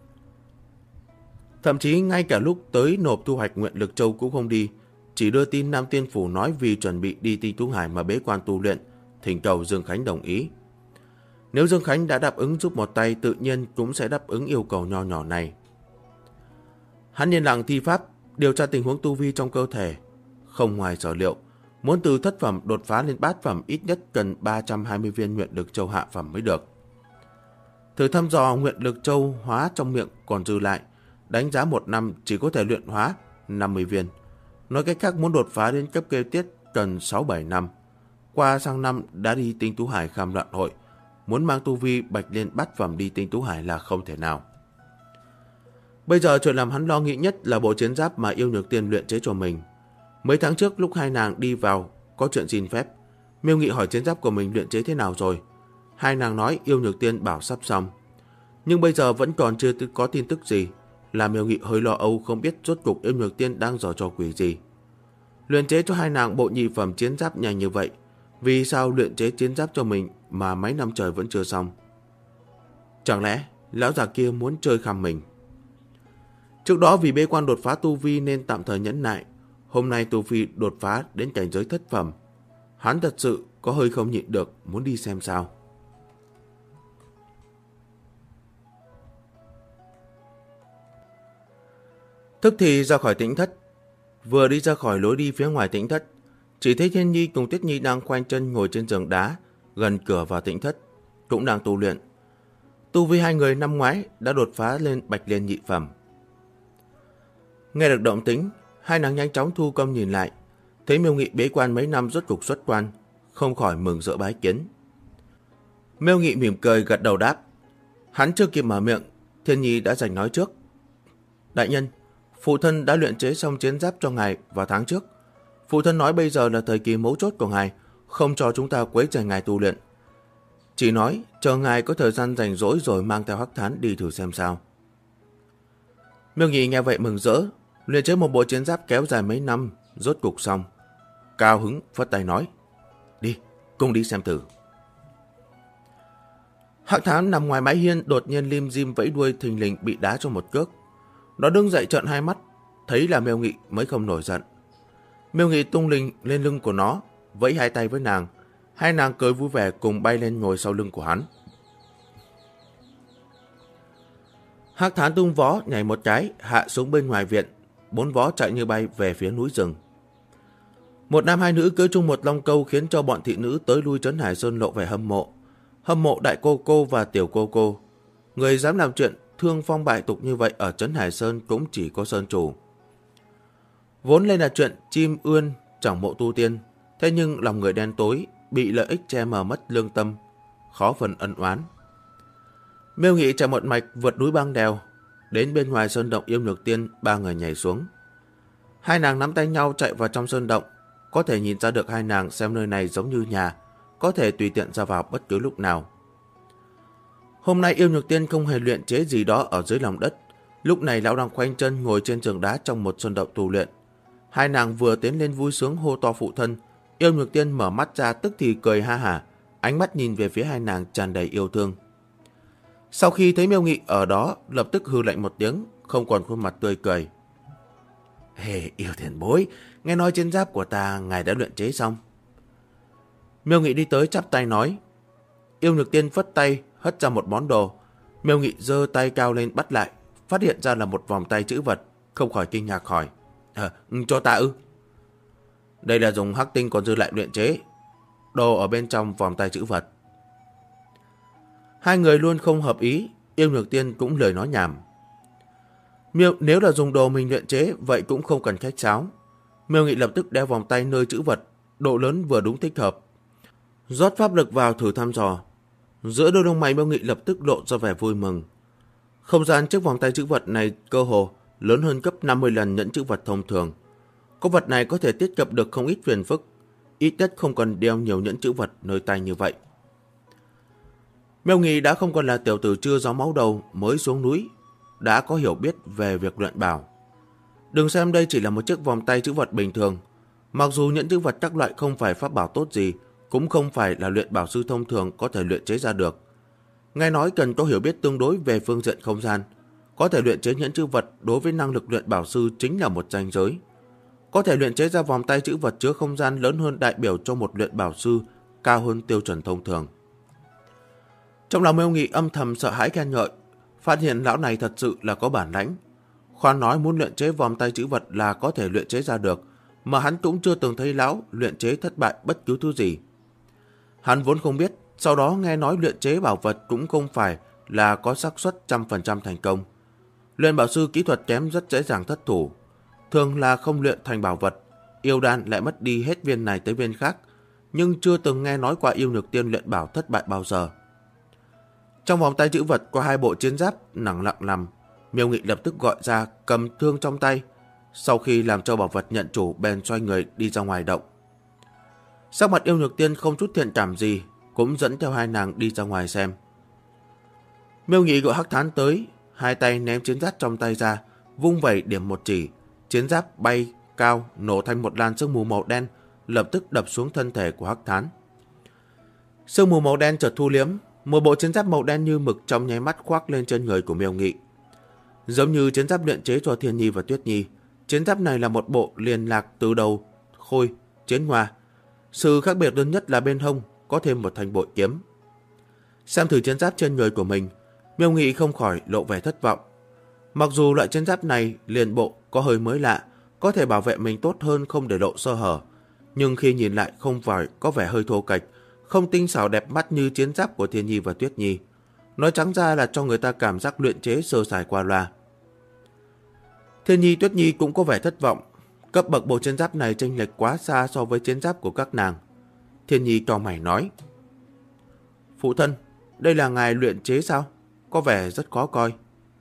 S1: Thậm chí ngay cả lúc tới nộp thu hoạch nguyện lực châu cũng không đi, chỉ đưa tin Nam Tiên Phủ nói vì chuẩn bị đi Tinh Tú Hải mà bế quan tu luyện, thỉnh cầu Dương Khánh đồng ý. Nếu Dương Khánh đã đáp ứng giúp một tay, tự nhiên cũng sẽ đáp ứng yêu cầu nho nhỏ này. Hắn yên lặng thi pháp, điều tra tình huống tu vi trong cơ thể. Không ngoài sở liệu, muốn từ thất phẩm đột phá lên bát phẩm ít nhất cần 320 viên nguyện lực châu hạ phẩm mới được. Thử thăm dò nguyện lực châu hóa trong miệng còn dư lại, đánh giá 1 năm chỉ có thể luyện hóa 50 viên. Nói cách khác, muốn đột phá đến cấp kế tiếp cần 6-7 năm. Qua sang năm đã đi Tinh Tú Hải kham loạn hội, muốn mang tu vi bạch lên bát phẩm đi Tinh Tú Hải là không thể nào. Bây giờ chuyện làm hắn lo nghĩ nhất là bộ chiến giáp mà Yêu Nhược Tiên luyện chế cho mình. Mấy tháng trước lúc hai nàng đi vào có chuyện xin phép, Miêu Nghị hỏi chiến giáp của mình luyện chế thế nào rồi. Hai nàng nói Yêu Nhược Tiên bảo sắp xong. Nhưng bây giờ vẫn còn chưa có tin tức gì, làm Miêu Nghị hơi lo âu không biết rốt cục Yêu Nhược Tiên đang giở trò quỷ gì. Luyện chế cho hai nàng bộ nhị phẩm chiến giáp nhanh như vậy, vì sao luyện chế chiến giáp cho mình mà mấy năm trời vẫn chưa xong? Chẳng lẽ lão già kia muốn chơi khăm mình? Trước đó vì bế quan đột phá tu vi nên tạm thời nhẫn nại. Hôm nay tu vi đột phá đến cảnh giới thất phẩm, hắn thật sự có hơi không nhịn được, muốn đi xem sao. Thức thì ra khỏi tĩnh thất. Vừa đi ra khỏi lối đi phía ngoài tĩnh thất, chỉ thấy Thiên Nhi cùng Tuyết Nhi đang khoanh chân ngồi trên giường đá gần cửa vào tĩnh thất, cũng đang tu luyện. Tu vi hai người năm ngoái đã đột phá lên bạch liên nhị phẩm. Nghe được động tĩnh, hai nàng nhanh chóng thu công nhìn lại, thấy Miêu Nghị bế quan mấy năm rốt cục xuất quan, không khỏi mừng rỡ bái kiến. Miêu Nghị mỉm cười gật đầu đáp. Hắn chưa kịp mở miệng, Thiên Nhi đã giành nói trước. Đại nhân, phụ thân đã luyện chế xong chiến giáp cho ngài vào tháng trước. Phụ thân nói bây giờ là thời kỳ mấu chốt của ngài, không cho chúng ta quấy rầy ngài tu luyện. Chỉ nói chờ ngài có thời gian rảnh rỗi rồi mang theo Hắc Thán đi thử xem sao. Miêu Nghị nghe vậy mừng rỡ, luyện chế một bộ chiến giáp kéo dài mấy năm, rốt cục xong. Cao hứng phất tay nói, đi, cùng đi xem thử. Hắc Thán nằm ngoài mái hiên đột nhiên lim dim vẫy đuôi, thình lình bị đá cho một cước. Nó đứng dậy trợn hai mắt, thấy là Miêu Nghị mới không nổi giận. Miêu Nghị tung lình lên lưng của nó, vẫy hai tay với nàng. Hai nàng cười vui vẻ cùng bay lên ngồi sau lưng của hắn. Hắc Thán tung vó nhảy một cái hạ xuống bên ngoài viện, 4 vó chạy như bay về phía núi rừng. Một nam hai nữ cưỡi chung một long câu khiến cho bọn thị nữ tới lui Trấn Hải Sơn lộ vẻ hâm mộ. Hâm mộ đại cô cô và tiểu cô cô. Người dám làm chuyện thương phong bại tục như vậy ở Trấn Hải Sơn cũng chỉ có Sơn chủ. Vốn lên là chuyện chim ươn chẳng mộ tu tiên, thế nhưng lòng người đen tối, bị lợi ích che mờ mất lương tâm, khó phần ân oán. Miêu Nghị chạy một mạch vượt núi băng đèo, đến bên ngoài sơn động Yêu Nhược Tiên, ba người nhảy xuống. Hai nàng nắm tay nhau chạy vào trong sơn động, có thể nhìn ra được hai nàng xem nơi này giống như nhà, có thể tùy tiện ra vào bất cứ lúc nào. Hôm nay Yêu Nhược Tiên không hề luyện chế gì đó ở dưới lòng đất, lúc này lão đang khoanh chân ngồi trên giường đá trong một sơn động tu luyện. Hai nàng vừa tiến lên vui sướng hô to phụ thân, Yêu Nhược Tiên mở mắt ra tức thì cười ha hả, ánh mắt nhìn về phía hai nàng tràn đầy yêu thương. Sau khi thấy Miêu Nghị ở đó, lập tức hừ lạnh một tiếng, không còn khuôn mặt tươi cười. Hề, yêu tiền bối, nghe nói chiến giáp của ta ngài đã luyện chế xong. Miêu Nghị đi tới chắp tay nói. Yêu Nhược Tiên phất tay, hất ra một món đồ. Miêu Nghị giơ tay cao lên bắt lại, phát hiện ra là một vòng tay chữ vật, không khỏi kinh ngạc hỏi. Cho ta ư? Đây là dùng hắc tinh còn dư lại luyện chế. Đồ ở bên trong vòng tay chữ vật. Hai người luôn không hợp ý, Yêu Nhược Tiên cũng lời nói nhảm. Nếu là dùng đồ mình luyện chế, vậy cũng không cần khách sáo. Miêu Nghị lập tức đeo vòng tay nơi chữ vật, độ lớn vừa đúng thích hợp. Rót pháp lực vào thử thăm dò. Giữa đôi lông mày Miêu Nghị lập tức lộ ra vẻ vui mừng. Không gian chiếc vòng tay chữ vật này cơ hồ lớn hơn gấp 50 lần nhẫn chữ vật thông thường. Có vật này có thể tiết kiệm được không ít phiền phức, ít nhất không cần đeo nhiều nhẫn chữ vật nơi tay như vậy. Miêu Nghị đã không còn là tiểu tử chưa gió máu đầu mới xuống núi, đã có hiểu biết về việc luyện bảo. Đừng xem đây chỉ là một chiếc vòng tay chữ vật bình thường. Mặc dù những chữ vật các loại không phải pháp bảo tốt gì, cũng không phải là luyện bảo sư thông thường có thể luyện chế ra được. Nghe nói cần có hiểu biết tương đối về phương diện không gian. Có thể luyện chế những chữ vật đối với năng lực luyện bảo sư chính là một ranh giới. Có thể luyện chế ra vòng tay chữ vật chứa không gian lớn hơn đại biểu cho một luyện bảo sư, cao hơn tiêu chuẩn thông thường. Trong lòng Miêu Nghị âm thầm sợ hãi khen ngợi, phát hiện lão này thật sự là có bản lãnh. Khoan nói muốn luyện chế vòng tay chữ vật là có thể luyện chế ra được, mà hắn cũng chưa từng thấy lão luyện chế thất bại bất cứ thứ gì. Hắn vốn không biết, sau đó nghe nói luyện chế bảo vật cũng không phải là có xác suất 100% thành công. Luyện bảo sư kỹ thuật kém rất dễ dàng thất thủ, thường là không luyện thành bảo vật, yêu đan lại mất đi hết viên này tới viên khác, nhưng chưa từng nghe nói qua yêu nhược tiên luyện bảo thất bại bao giờ. Trong vòng tay chữ vật có 2 bộ chiến giáp nặng lặng nằm. Miêu Nghị lập tức gọi ra, cầm thương trong tay. Sau khi làm cho bảo vật nhận chủ, bèn xoay người đi ra ngoài động. Sắc mặt yêu nhược tiên không chút thiện cảm gì, cũng dẫn theo hai nàng đi ra ngoài xem. Miêu Nghị gọi Hắc Thán tới, hai tay ném chiến giáp trong tay ra, vung vẩy điểm một chỉ, chiến giáp bay cao nổ thành một làn sương mù màu đen, lập tức đập xuống thân thể của Hắc Thán. Sương mù màu đen chợt thu liếm, một bộ chiến giáp màu đen như mực trong nháy mắt khoác lên trên người của Miêu Nghị. Giống như chiến giáp luyện chế cho Thiên Nhi và Tuyết Nhi, chiến giáp này là một bộ liên lạc từ đầu khôi chiến hoa. Sự khác biệt lớn nhất là bên hông có thêm một thanh bội kiếm. Xem thử chiến giáp trên người của mình, Miêu Nghị không khỏi lộ vẻ thất vọng. Mặc dù loại chiến giáp này liền bộ có hơi mới lạ, có thể bảo vệ mình tốt hơn không để lộ sơ hở, nhưng khi nhìn lại không phải có vẻ hơi thô kệch, không tinh xảo đẹp mắt như chiến giáp của Thiên Nhi và Tuyết Nhi. Nói trắng ra là cho người ta cảm giác luyện chế sơ sài qua loa. Thiên Nhi Tuyết Nhi cũng có vẻ thất vọng. Cấp bậc bộ chiến giáp này chênh lệch quá xa so với chiến giáp của các nàng. Thiên Nhi cau mày nói: Phụ thân, đây là ngài luyện chế sao? Có vẻ rất khó coi.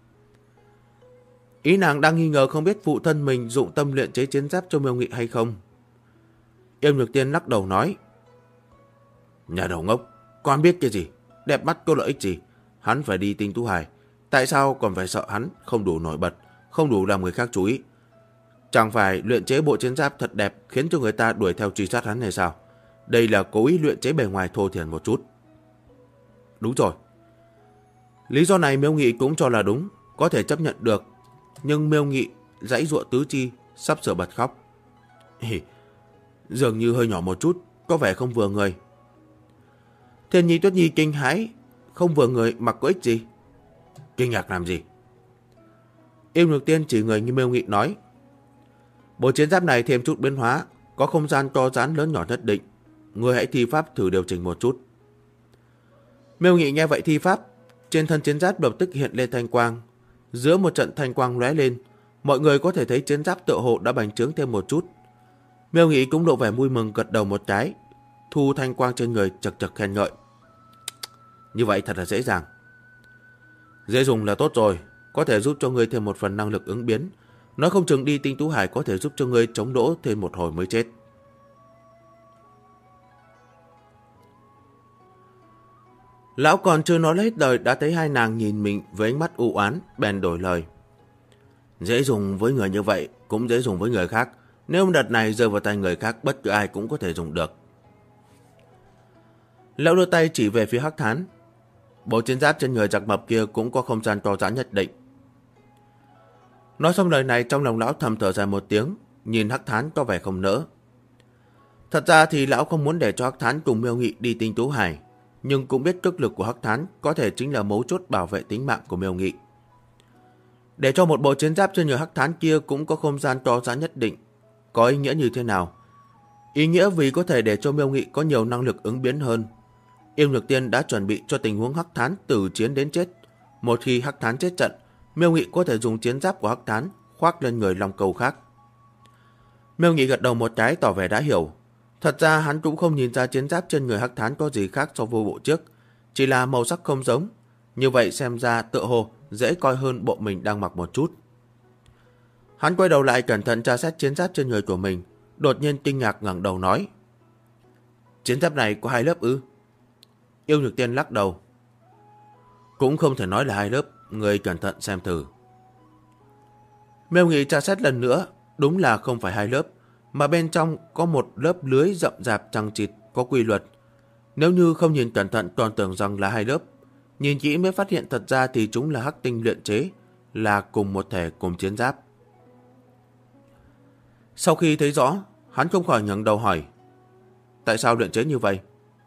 S1: Ý nàng đang nghi ngờ không biết phụ thân mình dụng tâm luyện chế chiến giáp cho Miêu Nghị hay không. Yêu Nhược Tiên lắc đầu nói: Nhà đầu ngốc, con biết cái gì? Đẹp mắt có lợi ích gì? Hắn phải đi Tinh Tú Hải, tại sao còn phải sợ hắn không đủ nổi bật, không đủ làm người khác chú ý? Chẳng phải luyện chế bộ chiến giáp thật đẹp khiến cho người ta đuổi theo truy sát hắn hay sao? Đây là cố ý luyện chế bề ngoài thô thiển một chút. Đúng rồi. Lý do này Miêu Nghị cũng cho là đúng, có thể chấp nhận được. Nhưng Miêu Nghị giãy giụa tứ chi, sắp sửa bật khóc. Dường như hơi nhỏ một chút, có vẻ không vừa người. Thiên Nhi Tuyết Nhi kinh hãi, không vừa người mặc có ích gì? Kinh ngạc làm gì? Yêu Nhược Tiên chỉ người như Miêu Nghị nói: Bộ chiến giáp này thêm chút biến hóa, có không gian to giãn lớn nhỏ nhất định. Người hãy thi pháp thử điều chỉnh một chút. Miêu Nghị nghe vậy thi pháp, trên thân chiến giáp lập tức hiện lên thanh quang. Giữa một trận thanh quang lóe lên, mọi người có thể thấy chiến giáp tựa hồ đã bành trướng thêm một chút. Miêu Nghị cũng lộ vẻ vui mừng gật đầu một cái, thu thanh quang trên người chật chật khen ngợi. Như vậy thật là dễ dàng. Dễ dùng là tốt rồi, có thể giúp cho ngươi thêm một phần năng lực ứng biến. Nói không chừng đi Tinh Tú Hải có thể giúp cho ngươi chống đỗ thêm một hồi mới chết. Lão còn chưa nói hết đời đã thấy hai nàng nhìn mình với ánh mắt u oán, bèn đổi lời. Dễ dùng với người như vậy, cũng dễ dùng với người khác. Nếu đợt này rơi vào tay người khác, bất cứ ai cũng có thể dùng được. Lão đưa tay chỉ về phía Hắc Thán. Bộ chiến giáp trên người giặc mập kia cũng có không gian to giãn nhất định. Nói xong lời này, trong lòng lão thầm thở dài một tiếng, nhìn Hắc Thán có vẻ không nỡ. Thật ra thì lão không muốn để cho Hắc Thán cùng Miêu Nghị đi Tinh Tú Hải, nhưng cũng biết cước lực của Hắc Thán có thể chính là mấu chốt bảo vệ tính mạng của Miêu Nghị. Để cho một bộ chiến giáp trên người Hắc Thán kia cũng có không gian to giãn nhất định, có ý nghĩa như thế nào? Ý nghĩa vì có thể để cho Miêu Nghị có nhiều năng lực ứng biến hơn. Yêu Nhược Tiên đã chuẩn bị cho tình huống Hắc Thán từ chiến đến chết. Một khi Hắc Thán chết trận, Miêu Nghị có thể dùng chiến giáp của Hắc Thán khoác lên người Long Câu khác. Miêu Nghị gật đầu một cái tỏ vẻ đã hiểu. Thật ra hắn cũng không nhìn ra chiến giáp trên người Hắc Thán có gì khác so với bộ trước, chỉ là màu sắc không giống. Như vậy xem ra tựa hồ dễ coi hơn bộ mình đang mặc một chút. Hắn quay đầu lại cẩn thận tra xét chiến giáp trên người của mình, đột nhiên kinh ngạc ngẩng đầu nói: Chiến giáp này có 2 lớp ư? Yêu Nhược Tiên lắc đầu. Cũng không thể nói là 2 lớp, người cẩn thận xem thử. Miêu Nghị tra xét lần nữa, đúng là không phải 2 lớp, mà bên trong có một lớp lưới rậm rạp chằng chịt có quy luật. Nếu như không nhìn cẩn thận còn tưởng rằng là 2 lớp, nhìn kỹ mới phát hiện thật ra thì chúng là hắc tinh luyện chế, là cùng một thể cùng chiến giáp. Sau khi thấy rõ, hắn không khỏi ngẩng đầu hỏi, tại sao luyện chế như vậy?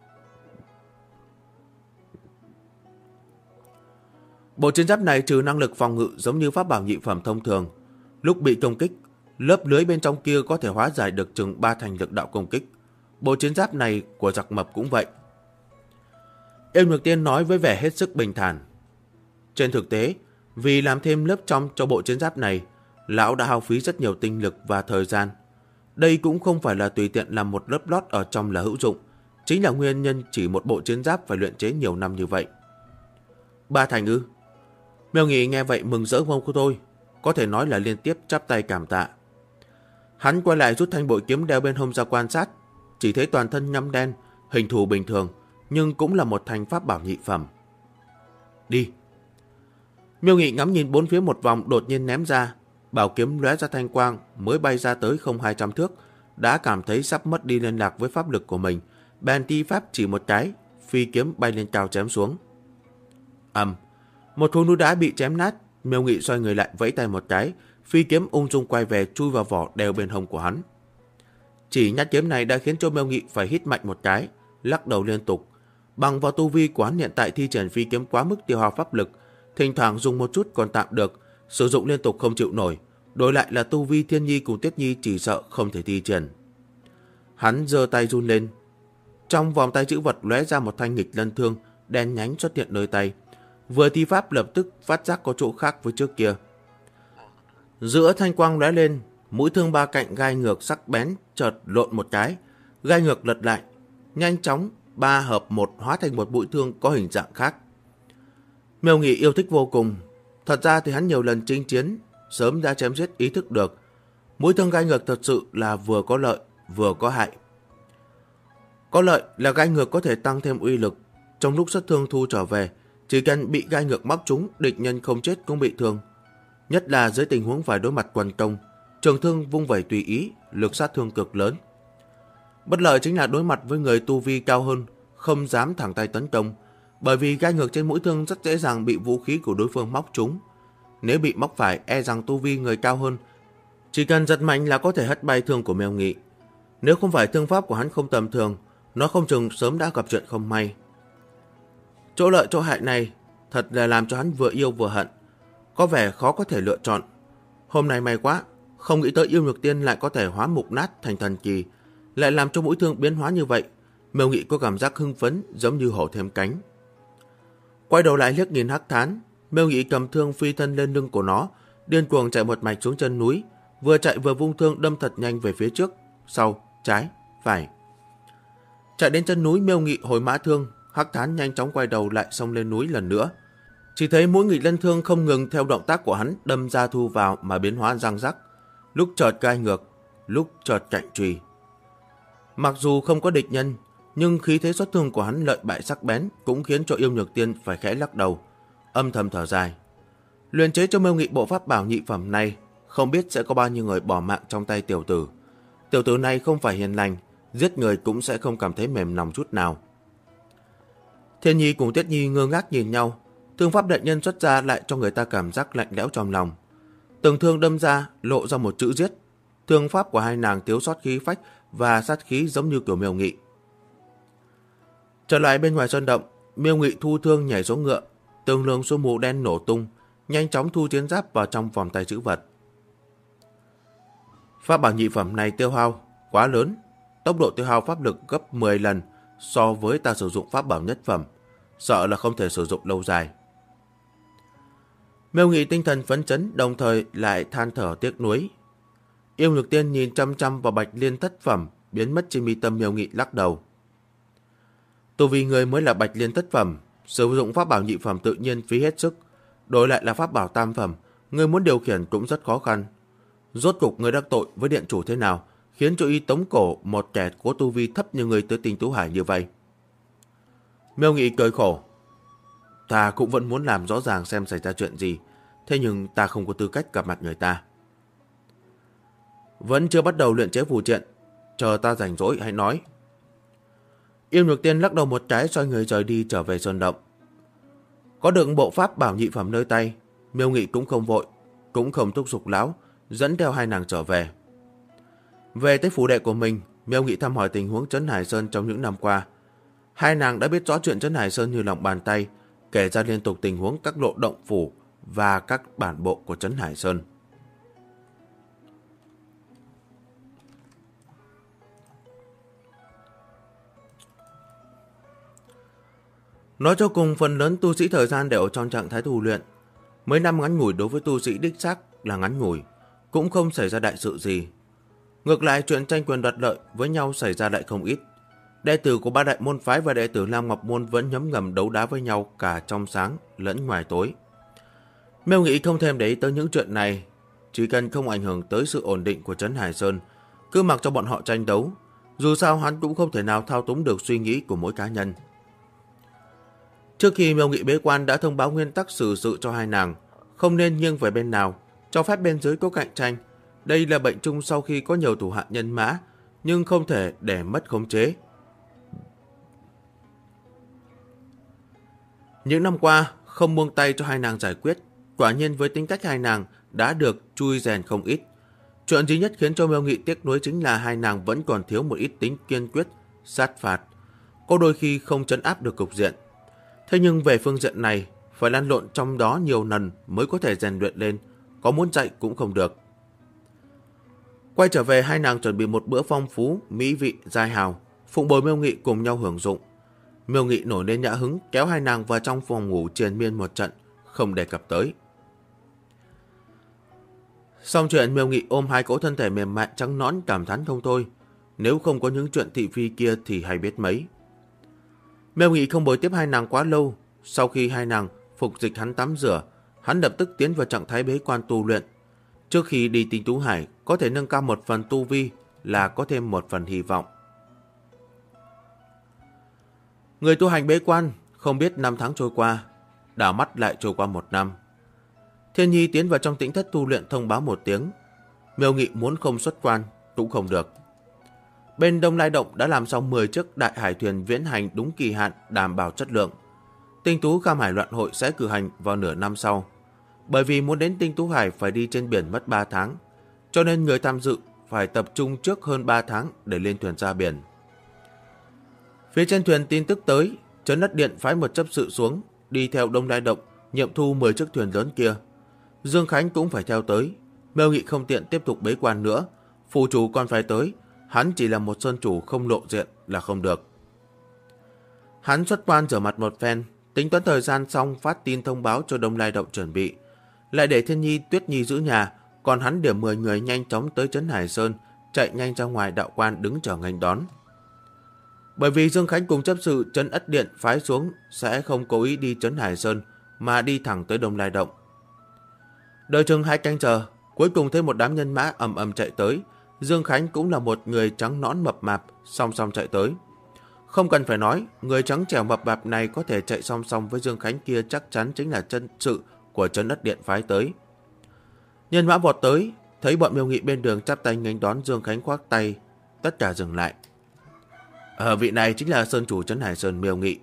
S1: Bộ chiến giáp này trừ năng lực phòng ngự giống như pháp bảo nhị phẩm thông thường, lúc bị công kích, lớp lưới bên trong kia có thể hóa giải được chừng 3 thành lực đạo công kích. Bộ chiến giáp này của giặc mập cũng vậy. Yêu Nhược Tiên nói với vẻ hết sức bình thản. Trên thực tế, vì làm thêm lớp trong cho bộ chiến giáp này, lão đã hao phí rất nhiều tinh lực và thời gian. Đây cũng không phải là tùy tiện làm một lớp lót ở trong là hữu dụng, chính là nguyên nhân chỉ một bộ chiến giáp phải luyện chế nhiều năm như vậy. 3 thành ư? Miêu Nghị nghe vậy mừng rỡ không thôi, có thể nói là liên tiếp chắp tay cảm tạ. Hắn quay lại rút thanh bội kiếm đeo bên hông ra quan sát, chỉ thấy toàn thân ngăm đen, hình thù bình thường, nhưng cũng là một thành pháp bảo nhị phẩm. Đi. Miêu Nghị ngắm nhìn bốn phía một vòng, đột nhiên ném ra, bảo kiếm lóe ra thanh quang, mới bay ra tới không 200 thước, đã cảm thấy sắp mất đi liên lạc với pháp lực của mình, bèn thi pháp chỉ một cái, phi kiếm bay lên cao chém xuống. Một khối núi đá bị chém nát, Miêu Nghị xoay người lại vẫy tay một cái, phi kiếm ung dung quay về chui vào vỏ đeo bên hông của hắn. Chỉ nhát kiếm này đã khiến cho Miêu Nghị phải hít mạnh một cái, lắc đầu liên tục. Bằng vào tu vi của hắn hiện tại thi triển phi kiếm quá mức tiêu hao pháp lực, thỉnh thoảng dùng một chút còn tạm được, sử dụng liên tục không chịu nổi, đổi lại là tu vi Thiên Nhi cùng Tuyết Nhi chỉ sợ không thể thi triển. Hắn giơ tay run lên, trong vòng tay chữ vật lóe ra một thanh nghịch lân thương đen nhánh xuất hiện nơi tay. Vừa thi pháp lập tức phát giác có chỗ khác với trước kia. Giữa thanh quang lóe lên, mũi thương 3 cạnh gai ngược sắc bén chợt lộn một cái, gai ngược lật lại, nhanh chóng 3 hợp 1 hóa thành một mũi thương có hình dạng khác. Miêu Nghị yêu thích vô cùng, thật ra thì hắn nhiều lần chinh chiến, sớm đã chém giết ý thức được. Mũi thương gai ngược thật sự là vừa có lợi, vừa có hại. Có lợi là gai ngược có thể tăng thêm uy lực, trong lúc xuất thương thu trở về, chỉ cần bị gai ngược móc trúng, địch nhân không chết cũng bị thương. Nhất là dưới tình huống phải đối mặt quần công, trường thương vung vẩy tùy ý, lực sát thương cực lớn. Bất lợi chính là đối mặt với người tu vi cao hơn, không dám thẳng tay tấn công, bởi vì gai ngược trên mũi thương rất dễ dàng bị vũ khí của đối phương móc trúng. Nếu bị móc phải, e rằng tu vi người cao hơn, chỉ cần giật mạnh là có thể hất bay thương của Miêu Nghị. Nếu không phải thương pháp của hắn không tầm thường, nó không chừng sớm đã gặp chuyện không may. Chỗ lợi chỗ hại này thật là làm cho hắn vừa yêu vừa hận, có vẻ khó có thể lựa chọn. Hôm nay may quá, không nghĩ tới Yêu Nhược Tiên lại có thể hóa mục nát thành thần kỳ, lại làm cho mũi thương biến hóa như vậy. Miêu Nghị có cảm giác hưng phấn giống như hổ thêm cánh. Quay đầu lại liếc nhìn Hắc Thán, Miêu Nghị cầm thương phi thân lên lưng của nó, điên cuồng chạy một mạch xuống chân núi, vừa chạy vừa vung thương đâm thật nhanh về phía trước, sau, trái, phải. Chạy đến chân núi, Miêu Nghị hồi mã thương, Hắc Thán nhanh chóng quay đầu lại xông lên núi lần nữa. Chỉ thấy mũi nghịch lân thương không ngừng theo động tác của hắn đâm ra thu vào mà biến hóa răng rắc, lúc chợt gai ngược, lúc chợt cạnh chùy. Mặc dù không có địch nhân, nhưng khí thế xuất thương của hắn lợi bại sắc bén cũng khiến cho Yêu Nhược Tiên phải khẽ lắc đầu, âm thầm thở dài. Luyện chế cho Miêu Nghị bộ pháp bảo nhị phẩm này, không biết sẽ có bao nhiêu người bỏ mạng trong tay tiểu tử. Tiểu tử này không phải hiền lành, giết người cũng sẽ không cảm thấy mềm lòng chút nào. Thiên Nhi cùng Tuyết Nhi ngơ ngác nhìn nhau, thương pháp đại nhân xuất ra lại cho người ta cảm giác lạnh lẽo trong lòng. Từng thương đâm ra lộ ra một chữ giết. Thương pháp của hai nàng thiếu sót khí phách và sát khí giống như kiểu Miêu Nghị. Trở lại bên ngoài sơn động, Miêu Nghị thu thương nhảy xuống ngựa, từng luồng sương mù đen nổ tung, nhanh chóng thu chiến giáp vào trong vòng tay trữ vật. Pháp bảo nhị phẩm này tiêu hao quá lớn, tốc độ tiêu hao pháp lực gấp 10 lần so với ta sử dụng pháp bảo nhất phẩm, sợ là không thể sử dụng lâu dài. Miêu Nghị tinh thần phấn chấn, đồng thời lại than thở tiếc nuối. Yêu Nhược Tiên nhìn chăm chăm vào bạch liên thất phẩm biến mất trên mi tâm Miêu Nghị, lắc đầu. Tu vi người mới là bạch liên thất phẩm, sử dụng pháp bảo nhị phẩm tự nhiên phí hết sức, đổi lại là pháp bảo tam phẩm, người muốn điều khiển cũng rất khó khăn. Rốt cục người đắc tội với điện chủ thế nào, khiến cho y tống cổ một kẻ có tu vi thấp như người tới Tinh Tú Hải như vậy? Miêu Nghị cười khổ. Ta cũng vẫn muốn làm rõ ràng xem xảy ra chuyện gì, thế nhưng ta không có tư cách gặp mặt người ta. Vẫn chưa bắt đầu luyện chế phù triện, chờ ta rảnh rỗi hãy nói. Yêu Nhược Tiên lắc đầu một cái, xoay người rời đi trở về sơn động. Có được bộ pháp bảo nhị phẩm nơi tay, Miêu Nghị cũng không vội, cũng không thúc giục lão, dẫn theo hai nàng trở về. Về tới phủ đệ của mình, Miêu Nghị thăm hỏi tình huống Trấn Hải Sơn trong những năm qua. Hai nàng đã biết rõ chuyện Trấn Hải Sơn như lòng bàn tay, kể ra liên tục tình huống các lộ động phủ và các bản bộ của Trấn Hải Sơn. Nói cho cùng, phần lớn tu sĩ thời gian đều trong trạng thái tu luyện. Mấy năm ngắn ngủi đối với tu sĩ đích xác là ngắn ngủi, cũng không xảy ra đại sự gì. Ngược lại, chuyện tranh quyền đoạt lợi với nhau xảy ra lại không ít. Đệ tử của ba đại môn phái và đệ tử Lam Ngọc Môn vẫn ngấm ngầm đấu đá với nhau cả trong sáng lẫn ngoài tối. Miêu Nghị không thèm để ý tới những chuyện này, chỉ cần không ảnh hưởng tới sự ổn định của Trấn Hải Sơn, cứ mặc cho bọn họ tranh đấu. Dù sao hắn cũng không thể nào thao túng được suy nghĩ của mỗi cá nhân. Trước khi Miêu Nghị bế quan đã thông báo nguyên tắc xử sự cho hai nàng, không nên nghiêng về bên nào, cho phép bên dưới có cạnh tranh. Đây là bệnh chung sau khi có nhiều thủ hạ nhân mã, nhưng không thể để mất khống chế. Những năm qua, không buông tay cho hai nàng giải quyết, quả nhiên với tính cách hai nàng đã được chui rèn không ít. Chuyện duy nhất khiến cho Miêu Nghị tiếc nuối chính là hai nàng vẫn còn thiếu một ít tính kiên quyết, sát phạt, có đôi khi không trấn áp được cục diện. Thế nhưng về phương diện này, phải lăn lộn trong đó nhiều lần mới có thể rèn luyện lên, có muốn chạy cũng không được. Quay trở về, hai nàng chuẩn bị một bữa phong phú, mỹ vị, dai hào, phụng bồi Miêu Nghị cùng nhau hưởng dụng. Miêu Nghị nổi lên nhã hứng, kéo hai nàng vào trong phòng ngủ triền miên một trận, không đề cập tới. Xong chuyện, Miêu Nghị ôm hai cỗ thân thể mềm mại trắng nõn cảm thán không thôi. Nếu không có những chuyện thị phi kia thì hay biết mấy. Miêu Nghị không bồi tiếp hai nàng quá lâu. Sau khi hai nàng phục dịch hắn tắm rửa, hắn lập tức tiến vào trạng thái bế quan tu luyện. Trước khi đi Tinh Tú Hải, có thể nâng cao một phần tu vi là có thêm một phần hy vọng. Người tu hành bế quan, không biết năm tháng trôi qua, đảo mắt lại trôi qua một năm. Thiên Nhi tiến vào trong tĩnh thất tu luyện thông báo một tiếng. Miêu Nghị muốn không xuất quan cũng không được. Bên Đông Lai Động đã làm xong 10 chiếc đại hải thuyền viễn hành đúng kỳ hạn, đảm bảo chất lượng. Tinh Tú Kham Hải Loạn Hội sẽ cử hành vào nửa năm sau. Bởi vì muốn đến Tinh Tú Hải phải đi trên biển mất 3 tháng, cho nên người tham dự phải tập trung trước hơn 3 tháng để lên thuyền ra biển. Phía trên thuyền tin tức tới, Trấn Đất Điện phái một chấp sự xuống, đi theo Đông Lai Động, nhiệm thu 10 chiếc thuyền lớn kia. Dương Khánh cũng phải theo tới. Miêu Nghị không tiện tiếp tục bế quan nữa, phù chủ còn phải tới, hắn chỉ là một sơn chủ không lộ diện là không được. Hắn xuất quan rửa mặt một phen, tính toán thời gian xong phát tin thông báo cho Đông Lai Động chuẩn bị. Lại để Thiên Nhi, Tuyết Nhi giữ nhà, còn hắn điểm 10 người nhanh chóng tới Trấn Hải Sơn, chạy nhanh ra ngoài đạo quan đứng chờ nghênh đón. Bởi vì Dương Khánh cùng chấp sự Trấn Ất Điện phái xuống sẽ không cố ý đi Trấn Hải Sơn mà đi thẳng tới Đông Lai Động. Đợi chừng 2 canh giờ, cuối cùng thấy một đám nhân mã ầm ầm chạy tới. Dương Khánh cũng là một người trắng nõn mập mạp, song song chạy tới. Không cần phải nói, người trắng trẻo mập mạp này có thể chạy song song với Dương Khánh kia chắc chắn chính là chân sự của Trấn Đất Điện phái tới. Nhân mã vọt tới, thấy bọn Miêu Nghị bên đường chắp tay nghênh đón. Dương Khánh khoác tay, tất cả dừng lại. Vị này chính là sơn chủ Trấn Hải Sơn Miêu Nghị.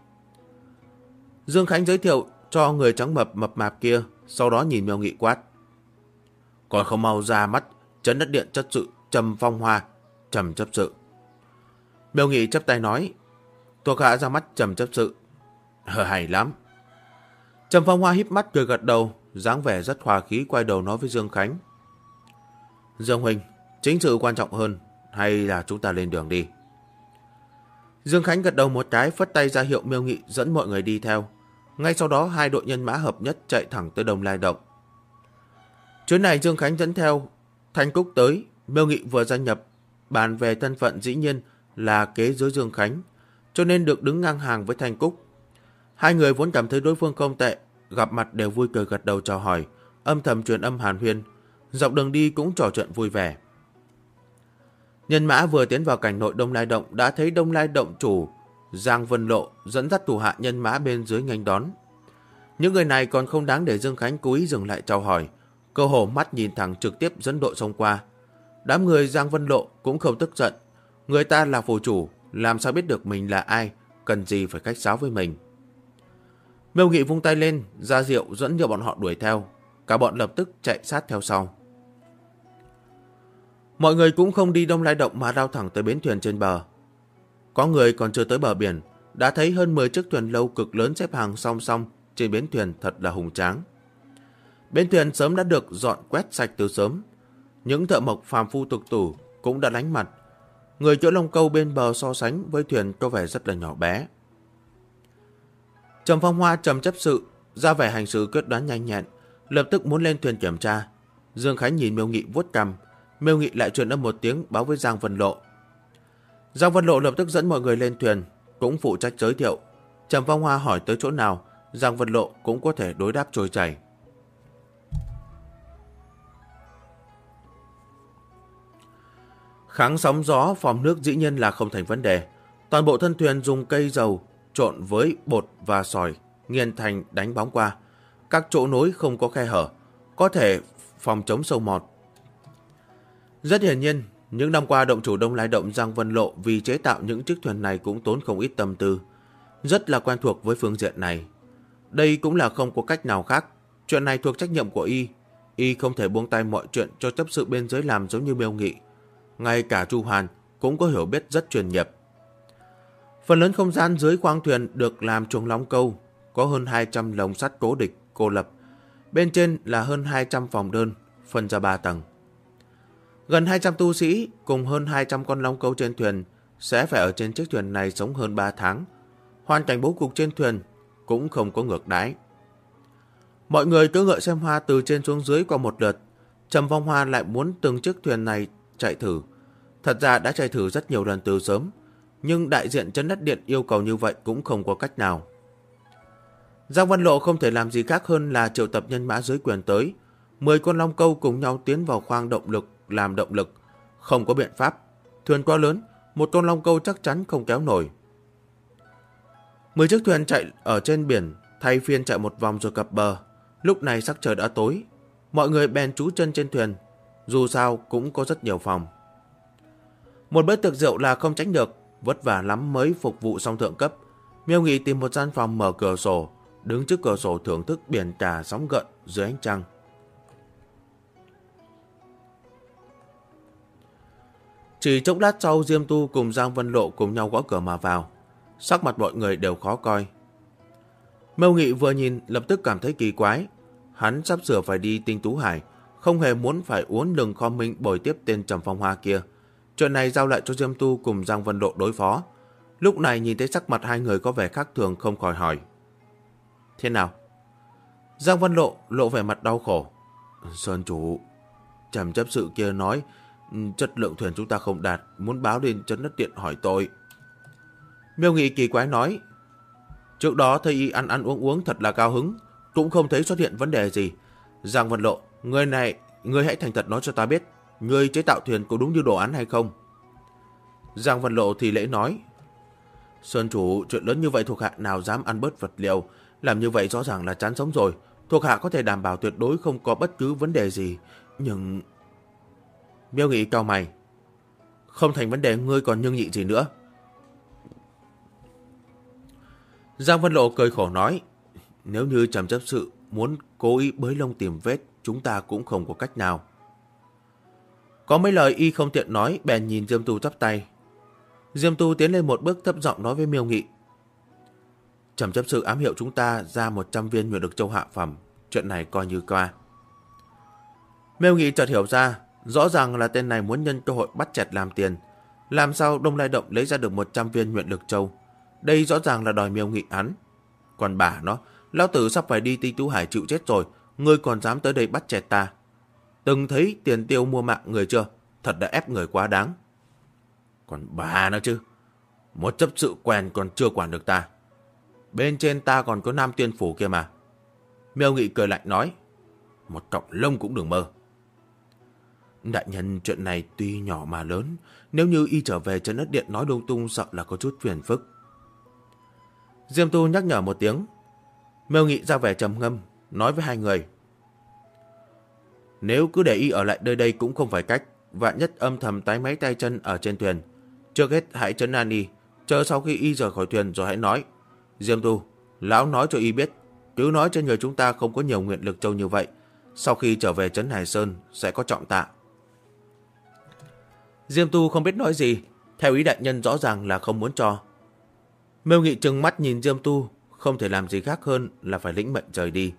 S1: Dương Khánh giới thiệu cho người trắng mập mạp kia, sau đó nhìn Miêu Nghị quát: còn không mau ra mắt Trấn Đất Điện chất sự Trầm Phong Hoa, Trầm chấp sự. Miêu Nghị chắp tay nói: thuộc hạ ra mắt Trầm chấp sự. Hay lắm. Trầm Phong Hoa híp mắt cười gật đầu, dáng vẻ rất hòa khí, quay đầu nói với Dương Khánh: Dương huynh, chính sự quan trọng hơn, hay là chúng ta lên đường đi? Dương Khánh gật đầu một cái, phất tay ra hiệu Miêu Nghị dẫn mọi người đi theo. Ngay sau đó hai đội nhân mã hợp nhất chạy thẳng tới Đông Lai Động. Chuyến này Dương Khánh dẫn theo Thanh Cúc tới. Miêu Nghị vừa gia nhập, bàn về thân phận dĩ nhiên là kế dưới Dương Khánh, cho nên được đứng ngang hàng với Thanh Cúc. Hai người vốn cảm thấy đối phương không tệ, gặp mặt đều vui cười gật đầu chào hỏi, âm thầm truyền âm hàn huyên, dọc đường đi cũng trò chuyện vui vẻ. Nhân mã vừa tiến vào cảnh nội Đông Lai Động đã thấy Đông Lai Động chủ Giang Vân Lộ dẫn dắt thủ hạ nhân mã bên dưới nghênh đón, Những người này còn không đáng để Dương Khánh cố ý dừng lại chào hỏi, cơ hồ mắt nhìn thẳng trực tiếp dẫn đội xông qua. Đám người Giang Vân Lộ cũng không tức giận, người ta là phù chủ, làm sao biết được mình là ai, cần gì phải khách sáo với mình. Miêu Nghị vung tay lên, ra hiệu dẫn cho bọn họ đuổi theo, cả bọn lập tức chạy sát theo sau. Mọi người cũng không đi đông lai động mà lao thẳng tới bến thuyền trên bờ. Có người còn chưa tới bờ biển, đã thấy hơn 10 chiếc thuyền lâu cực lớn xếp hàng song song trên bến thuyền thật là hùng tráng. Bến thuyền sớm đã được dọn quét sạch từ sớm. Những thợ mộc phàm phu tục tủ cũng đã lánh mặt. Người chỗ lông câu bên bờ so sánh với thuyền có vẻ rất là nhỏ bé. Trầm Phong Hoa trầm chấp sự, ra vẻ hành sự quyết đoán nhanh nhẹn, lập tức muốn lên thuyền kiểm tra. Dương Khánh nhìn Miêu Nghị vuốt cằm, Miêu Nghị lại truyền âm một tiếng báo với Giang Vân Lộ. Giang Vân Lộ lập tức dẫn mọi người lên thuyền, cũng phụ trách giới thiệu. Trầm Phong Hoa hỏi tới chỗ nào, Giang Vân Lộ cũng có thể đối đáp trôi chảy. Kháng sóng gió, phòm nước dĩ nhiên là không thành vấn đề. Toàn bộ thân thuyền dùng cây dầu trộn với bột và sỏi nghiền thành đánh bóng qua. Các chỗ nối không có khe hở, có thể phòng chống sâu mọt. Rất hiển nhiên, những năm qua động chủ Đông Lai Động Giang Vân Lộ vì chế tạo những chiếc thuyền này cũng tốn không ít tâm tư, rất là quen thuộc với phương diện này. Đây cũng là không có cách nào khác, chuyện này thuộc trách nhiệm của y không thể buông tay mọi chuyện cho chấp sự bên dưới làm giống như Miêu Nghị. Ngay cả Chu Hàn cũng có hiểu biết rất chuyên nghiệp. Phần lớn không gian dưới khoang thuyền được làm chuồng lóng câu, có hơn 200 lồng sắt cố địch, cô lập. Bên trên là hơn 200 phòng đơn, phân ra 3 tầng. Gần 200 tu sĩ cùng hơn 200 con long câu trên thuyền sẽ phải ở trên chiếc thuyền này sống hơn 3 tháng. Hoàn cảnh bố cục trên thuyền cũng không có ngược đãi. Mọi người cứ ngợi xem hoa từ trên xuống dưới qua một lượt. Trầm Phong Hoa lại muốn từng chiếc thuyền này chạy thử. Thật ra đã chạy thử rất nhiều lần từ sớm, nhưng đại diện Trấn Đất Điện yêu cầu như vậy cũng không có cách nào. Giang Vân Lộ không thể làm gì khác hơn là triệu tập nhân mã dưới quyền tới. 10 con long câu cùng nhau tiến vào khoang động lực làm động lực. Không có biện pháp, thuyền quá lớn, một con long câu chắc chắn không kéo nổi. 10 chiếc thuyền chạy ở trên biển, thay phiên chạy một vòng rồi cập bờ. Lúc này sắc trời đã tối, mọi người bèn trú chân trên thuyền, dù sao cũng có rất nhiều phòng. Một bữa tiệc rượu là không tránh được, vất vả lắm mới phục vụ xong thượng cấp. Miêu Nghị tìm một gian phòng mở cửa sổ, đứng trước cửa sổ thưởng thức biển cả sóng gợn dưới ánh trăng. Chỉ chốc lát sau, Diêm Tu cùng Giang Vân Lộ cùng nhau gõ cửa mà vào. Sắc mặt mọi người đều khó coi. Miêu Nghị vừa nhìn lập tức cảm thấy kỳ quái. Hắn sắp sửa phải đi Tinh Tú Hải, không hề muốn phải uốn lưng kho minh bồi tiếp tên Trầm Phong Hoa kia. Chuyện này giao lại cho Diêm Tu cùng Giang Vân Lộ đối phó. Lúc này nhìn thấy sắc mặt hai người có vẻ khác thường, không khỏi hỏi: thế nào? Giang Vân Lộ lộ vẻ mặt đau khổ: Sơn chủ, Trầm chấp sự kia nói chất lượng thuyền chúng ta không đạt, muốn báo lên Trấn Đất Điện hỏi tội. Miêu Nghị kỳ quái nói: trước đó thấy y ăn uống thật là cao hứng, cũng không thấy xuất hiện vấn đề gì. Giang Vân Lộ, ngươi hãy thành thật nói cho ta biết, ngươi chế tạo thuyền có đúng như đồ án hay không? Giang Vân Lộ thì lễ nói: Sơn chủ, chuyện lớn như vậy thuộc hạ nào dám ăn bớt vật liệu, làm như vậy rõ ràng là chán sống rồi. Thuộc hạ có thể đảm bảo tuyệt đối không có bất cứ vấn đề gì, nhưng... Miêu Nghị cau mày: không thành vấn đề, ngươi còn nhưng nhị gì nữa? Giang Vân Lộ cười khổ nói: nếu như Trầm chấp sự muốn cố ý bới lông tìm vết, chúng ta cũng không có cách nào. Có mấy lời y không tiện nói, bèn nhìn Diêm Tu chắp tay. Diêm Tu tiến lên một bước thấp giọng nói với Miêu Nghị: Trầm chấp sự ám hiệu chúng ta ra 100 viên Nguyệt Lực Châu hạ phẩm, chuyện này coi như qua. Miêu Nghị chợt hiểu ra, rõ ràng là tên này muốn nhân cơ hội bắt chẹt làm tiền. Làm sao Đông Lai Động lấy ra được 100 viên Nguyệt Lực Châu? Đây rõ ràng là đòi Miêu Nghị hắn. Còn bà nó, lão tử sắp phải đi Tinh Tú Hải chịu chết rồi, ngươi còn dám tới đây bắt chẹt ta? Từng thấy tiền tiêu mua mạng người chưa? Thật đã ép người quá đáng. Còn bà nó chứ, một chấp sự quen còn chưa quản được ta. Bên trên ta còn có Nam Tiên Phủ kia mà. Miêu Nghị cười lạnh nói: một cọng lông cũng đừng mơ. Đại nhân, chuyện này tuy nhỏ mà lớn, nếu như y trở về Trấn Đất Điện nói lung tung sợ là có chút phiền phức. Diêm Tu nhắc nhở một tiếng: Miêu Nghị ra vẻ trầm ngâm, nói với hai người. Nếu cứ để y ở lại nơi đây cũng không phải cách, vạn nhất âm thầm tái máy tay chân ở trên thuyền. Trước hết hãy trấn an y, chờ sau khi y rời khỏi thuyền rồi hãy nói. Diêm Tu, lão nói cho y biết, cứ nói trên người chúng ta không có nhiều nguyện lực châu như vậy. Sau khi trở về trấn Hải Sơn sẽ có trọng tạ. Diêm Tu không biết nói gì, theo ý đại nhân rõ ràng là không muốn cho. Miêu Nghị trừng mắt nhìn Diêm Tu, không thể làm gì khác hơn là phải lĩnh mệnh rời đi.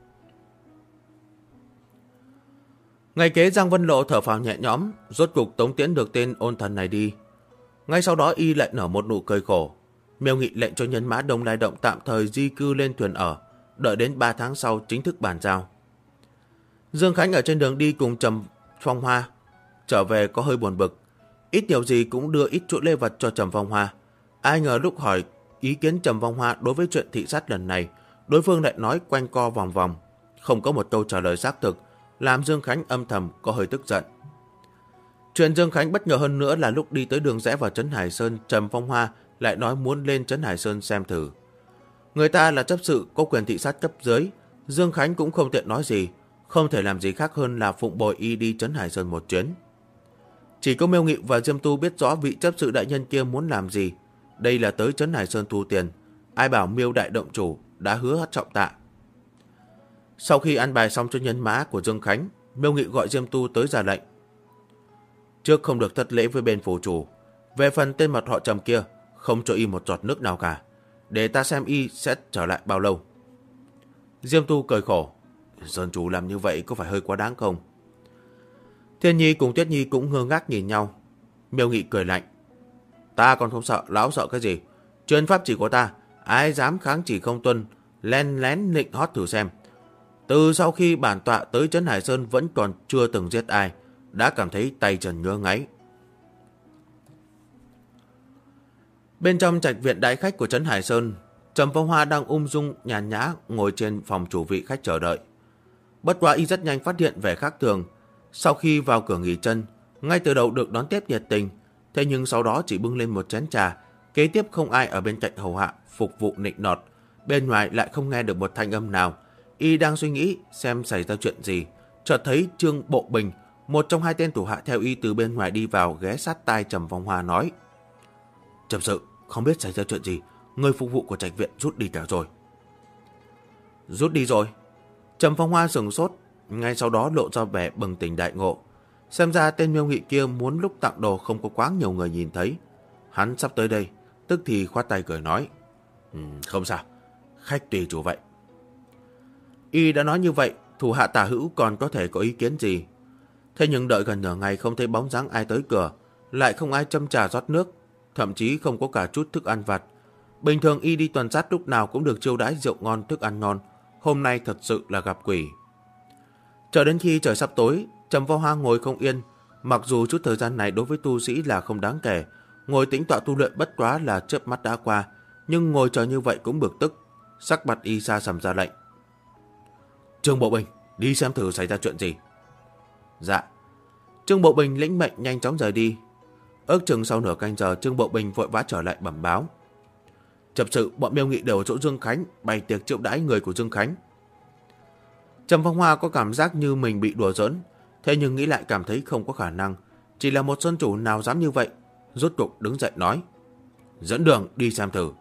S1: Ngày kế Giang Vân Lộ thở phào nhẹ nhõm, rốt cục tống tiễn được tên ôn thần này đi. Ngay sau đó y lại nở một nụ cười khổ. Miêu Nghị lệnh cho nhân mã Đông Lai Động tạm thời di cư lên thuyền ở, đợi đến 3 tháng sau chính thức bàn giao. Dương Khánh ở trên đường đi cùng Trầm Phong Hoa, trở về có hơi buồn bực. Ít nhiều gì cũng đưa ít chuỗi lễ vật cho Trầm Phong Hoa. Ai ngờ lúc hỏi ý kiến Trầm Phong Hoa đối với chuyện thị sát lần này, đối phương lại nói quanh co vòng vòng, không có một câu trả lời xác thực, làm Dương Khánh âm thầm có hơi tức giận. Chuyện Dương Khánh bất ngờ hơn nữa là lúc đi tới đường rẽ vào trấn Hải Sơn, Trầm Phong Hoa lại nói muốn lên trấn Hải Sơn xem thử. Người ta là chấp sự có quyền thị sát cấp dưới, Dương Khánh cũng không tiện nói gì, không thể làm gì khác hơn là phụng bồi y đi trấn Hải Sơn một chuyến. Chỉ có Miêu Nghị và Diêm Tu biết rõ vị chấp sự đại nhân kia muốn làm gì. Đây là tới trấn Hải Sơn thu tiền, ai bảo Miêu đại động chủ đã hứa trọng tạ. Sau khi ăn bài xong cho nhân mã của Dương Khánh, Miêu Nghị gọi Diêm Tu tới ra lệnh. Trước không được thất lễ với bên phủ chủ, về phần tên mật họ Trầm kia, không cho y một giọt nước nào cả, để ta xem y sẽ trở lại bao lâu. Diêm Tu cười khổ, dân chủ làm như vậy có phải hơi quá đáng không? Thiên Nhi cùng Tuyết Nhi cũng ngơ ngác nhìn nhau. Miêu Nghị cười lạnh, ta còn không sợ, lão sợ cái gì? Chuyên pháp chỉ của ta, ai dám kháng chỉ không tuân, len lén nịnh hót thử xem. Từ sau khi bản tọa tới trấn Hải Sơn vẫn còn chưa từng giết ai, đã cảm thấy tay chân ngứa ngáy. Bên trong trạch viện đại khách của trấn Hải Sơn, Trầm Phong Hoa đang ung dung nhàn nhã ngồi trên phòng chủ vị khách chờ đợi. Bất quá y rất nhanh phát hiện vẻ khác thường. Sau khi vào cửa nghỉ chân, ngay từ đầu được đón tiếp nhiệt tình, thế nhưng sau đó chỉ bưng lên một chén trà, kế tiếp không ai ở bên cạnh hầu hạ phục vụ nịnh nọt, bên ngoài lại không nghe được một thanh âm nào. Y đang suy nghĩ xem xảy ra chuyện gì, chợt thấy Trương Bộ Bình, một trong hai tên thủ hạ theo y từ bên ngoài đi vào, ghé sát tai Trầm Phong Hoa nói: Trầm sự, không biết xảy ra chuyện gì, người phục vụ của trạch viện rút đi cả rồi. Rút đi rồi? Trầm Phong Hoa sửng sốt, ngay sau đó lộ ra vẻ bừng tỉnh đại ngộ. Xem ra tên Miêu Nghị kia muốn lúc tặng đồ không có quá nhiều người nhìn thấy. Hắn sắp tới đây, tức thì khoát tay cười nói: Không sao, khách tùy chủ vậy. Y đã nói như vậy, thủ hạ Tả Hữu còn có thể có ý kiến gì? Thế nhưng đợi gần nửa ngày không thấy bóng dáng ai tới cửa, lại không ai châm trà rót nước, thậm chí không có cả chút thức ăn vặt. Bình thường y đi tuần sát lúc nào cũng được chiêu đãi rượu ngon thức ăn ngon, hôm nay thật sự là gặp quỷ. Chờ đến khi trời sắp tối, Trầm Phong Hoa ngồi không yên. Mặc dù chút thời gian này đối với tu sĩ là không đáng kể, ngồi tĩnh tọa tu luyện bất quá là chớp mắt đã qua, nhưng ngồi chờ như vậy cũng bực tức. Sắc mặt y xa sầm ra lệnh: Trương Bộ Bình, đi xem thử xảy ra chuyện gì. Dạ. Trương Bộ Bình lĩnh mệnh nhanh chóng rời đi. Ước chừng sau nửa canh giờ, Trương Bộ Bình vội vã trở lại bẩm báo: Chấp sự, bọn Miêu Nghị đều ở chỗ Dương Khánh, bày tiệc triệu đãi người của Dương Khánh. Trầm Phong Hoa có cảm giác như mình bị đùa giỡn, thế nhưng nghĩ lại cảm thấy không có khả năng. Chỉ là một sơn chủ nào dám như vậy. Rốt cục đứng dậy nói: Dẫn đường đi xem thử.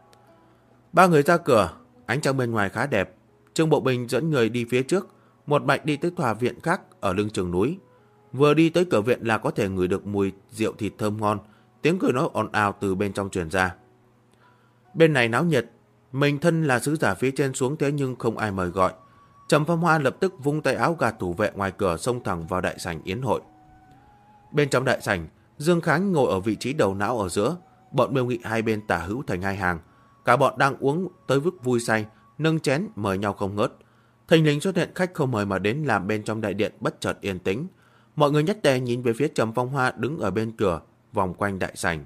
S1: Ba người ra cửa, ánh trăng bên ngoài khá đẹp. Trương Bộ Bình dẫn người đi phía trước, một mạch đi tới tòa viện khác ở lưng chừng núi. Vừa đi tới cửa viện là có thể ngửi được mùi rượu thịt thơm ngon, tiếng cười nói ồn ào từ bên trong truyền ra. Bên này náo nhiệt, mình thân là sứ giả phía trên xuống thế nhưng không ai mời gọi. Trầm Phong Hoa lập tức vung tay áo gạt thủ vệ ngoài cửa, xông thẳng vào đại sảnh yến hội. Bên trong đại sảnh, Dương Khánh ngồi ở vị trí đầu não ở giữa, bọn Miêu Nghị hai bên tả hữu thành hai hàng. Cả bọn đang uống tới mức vui say, nâng chén mời nhau không ngớt. Thình lình xuất hiện khách không mời mà đến làm bên trong đại điện bất chợt yên tĩnh. Mọi người nhất tề nhìn về phía Trầm Phong Hoa đứng ở bên cửa, vòng quanh đại sảnh.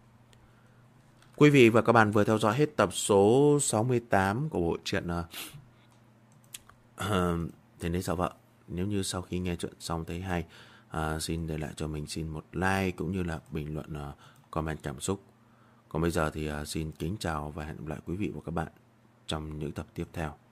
S1: Quý vị và các bạn vừa theo dõi hết tập số 68 của bộ truyện Thế đấy sao vợ? Nếu như sau khi nghe chuyện xong thấy hay, xin để lại cho mình xin một like cũng như là bình luận, comment cảm xúc. Còn bây giờ thì xin kính chào và hẹn gặp lại quý vị và các bạn. trong những tập tiếp theo.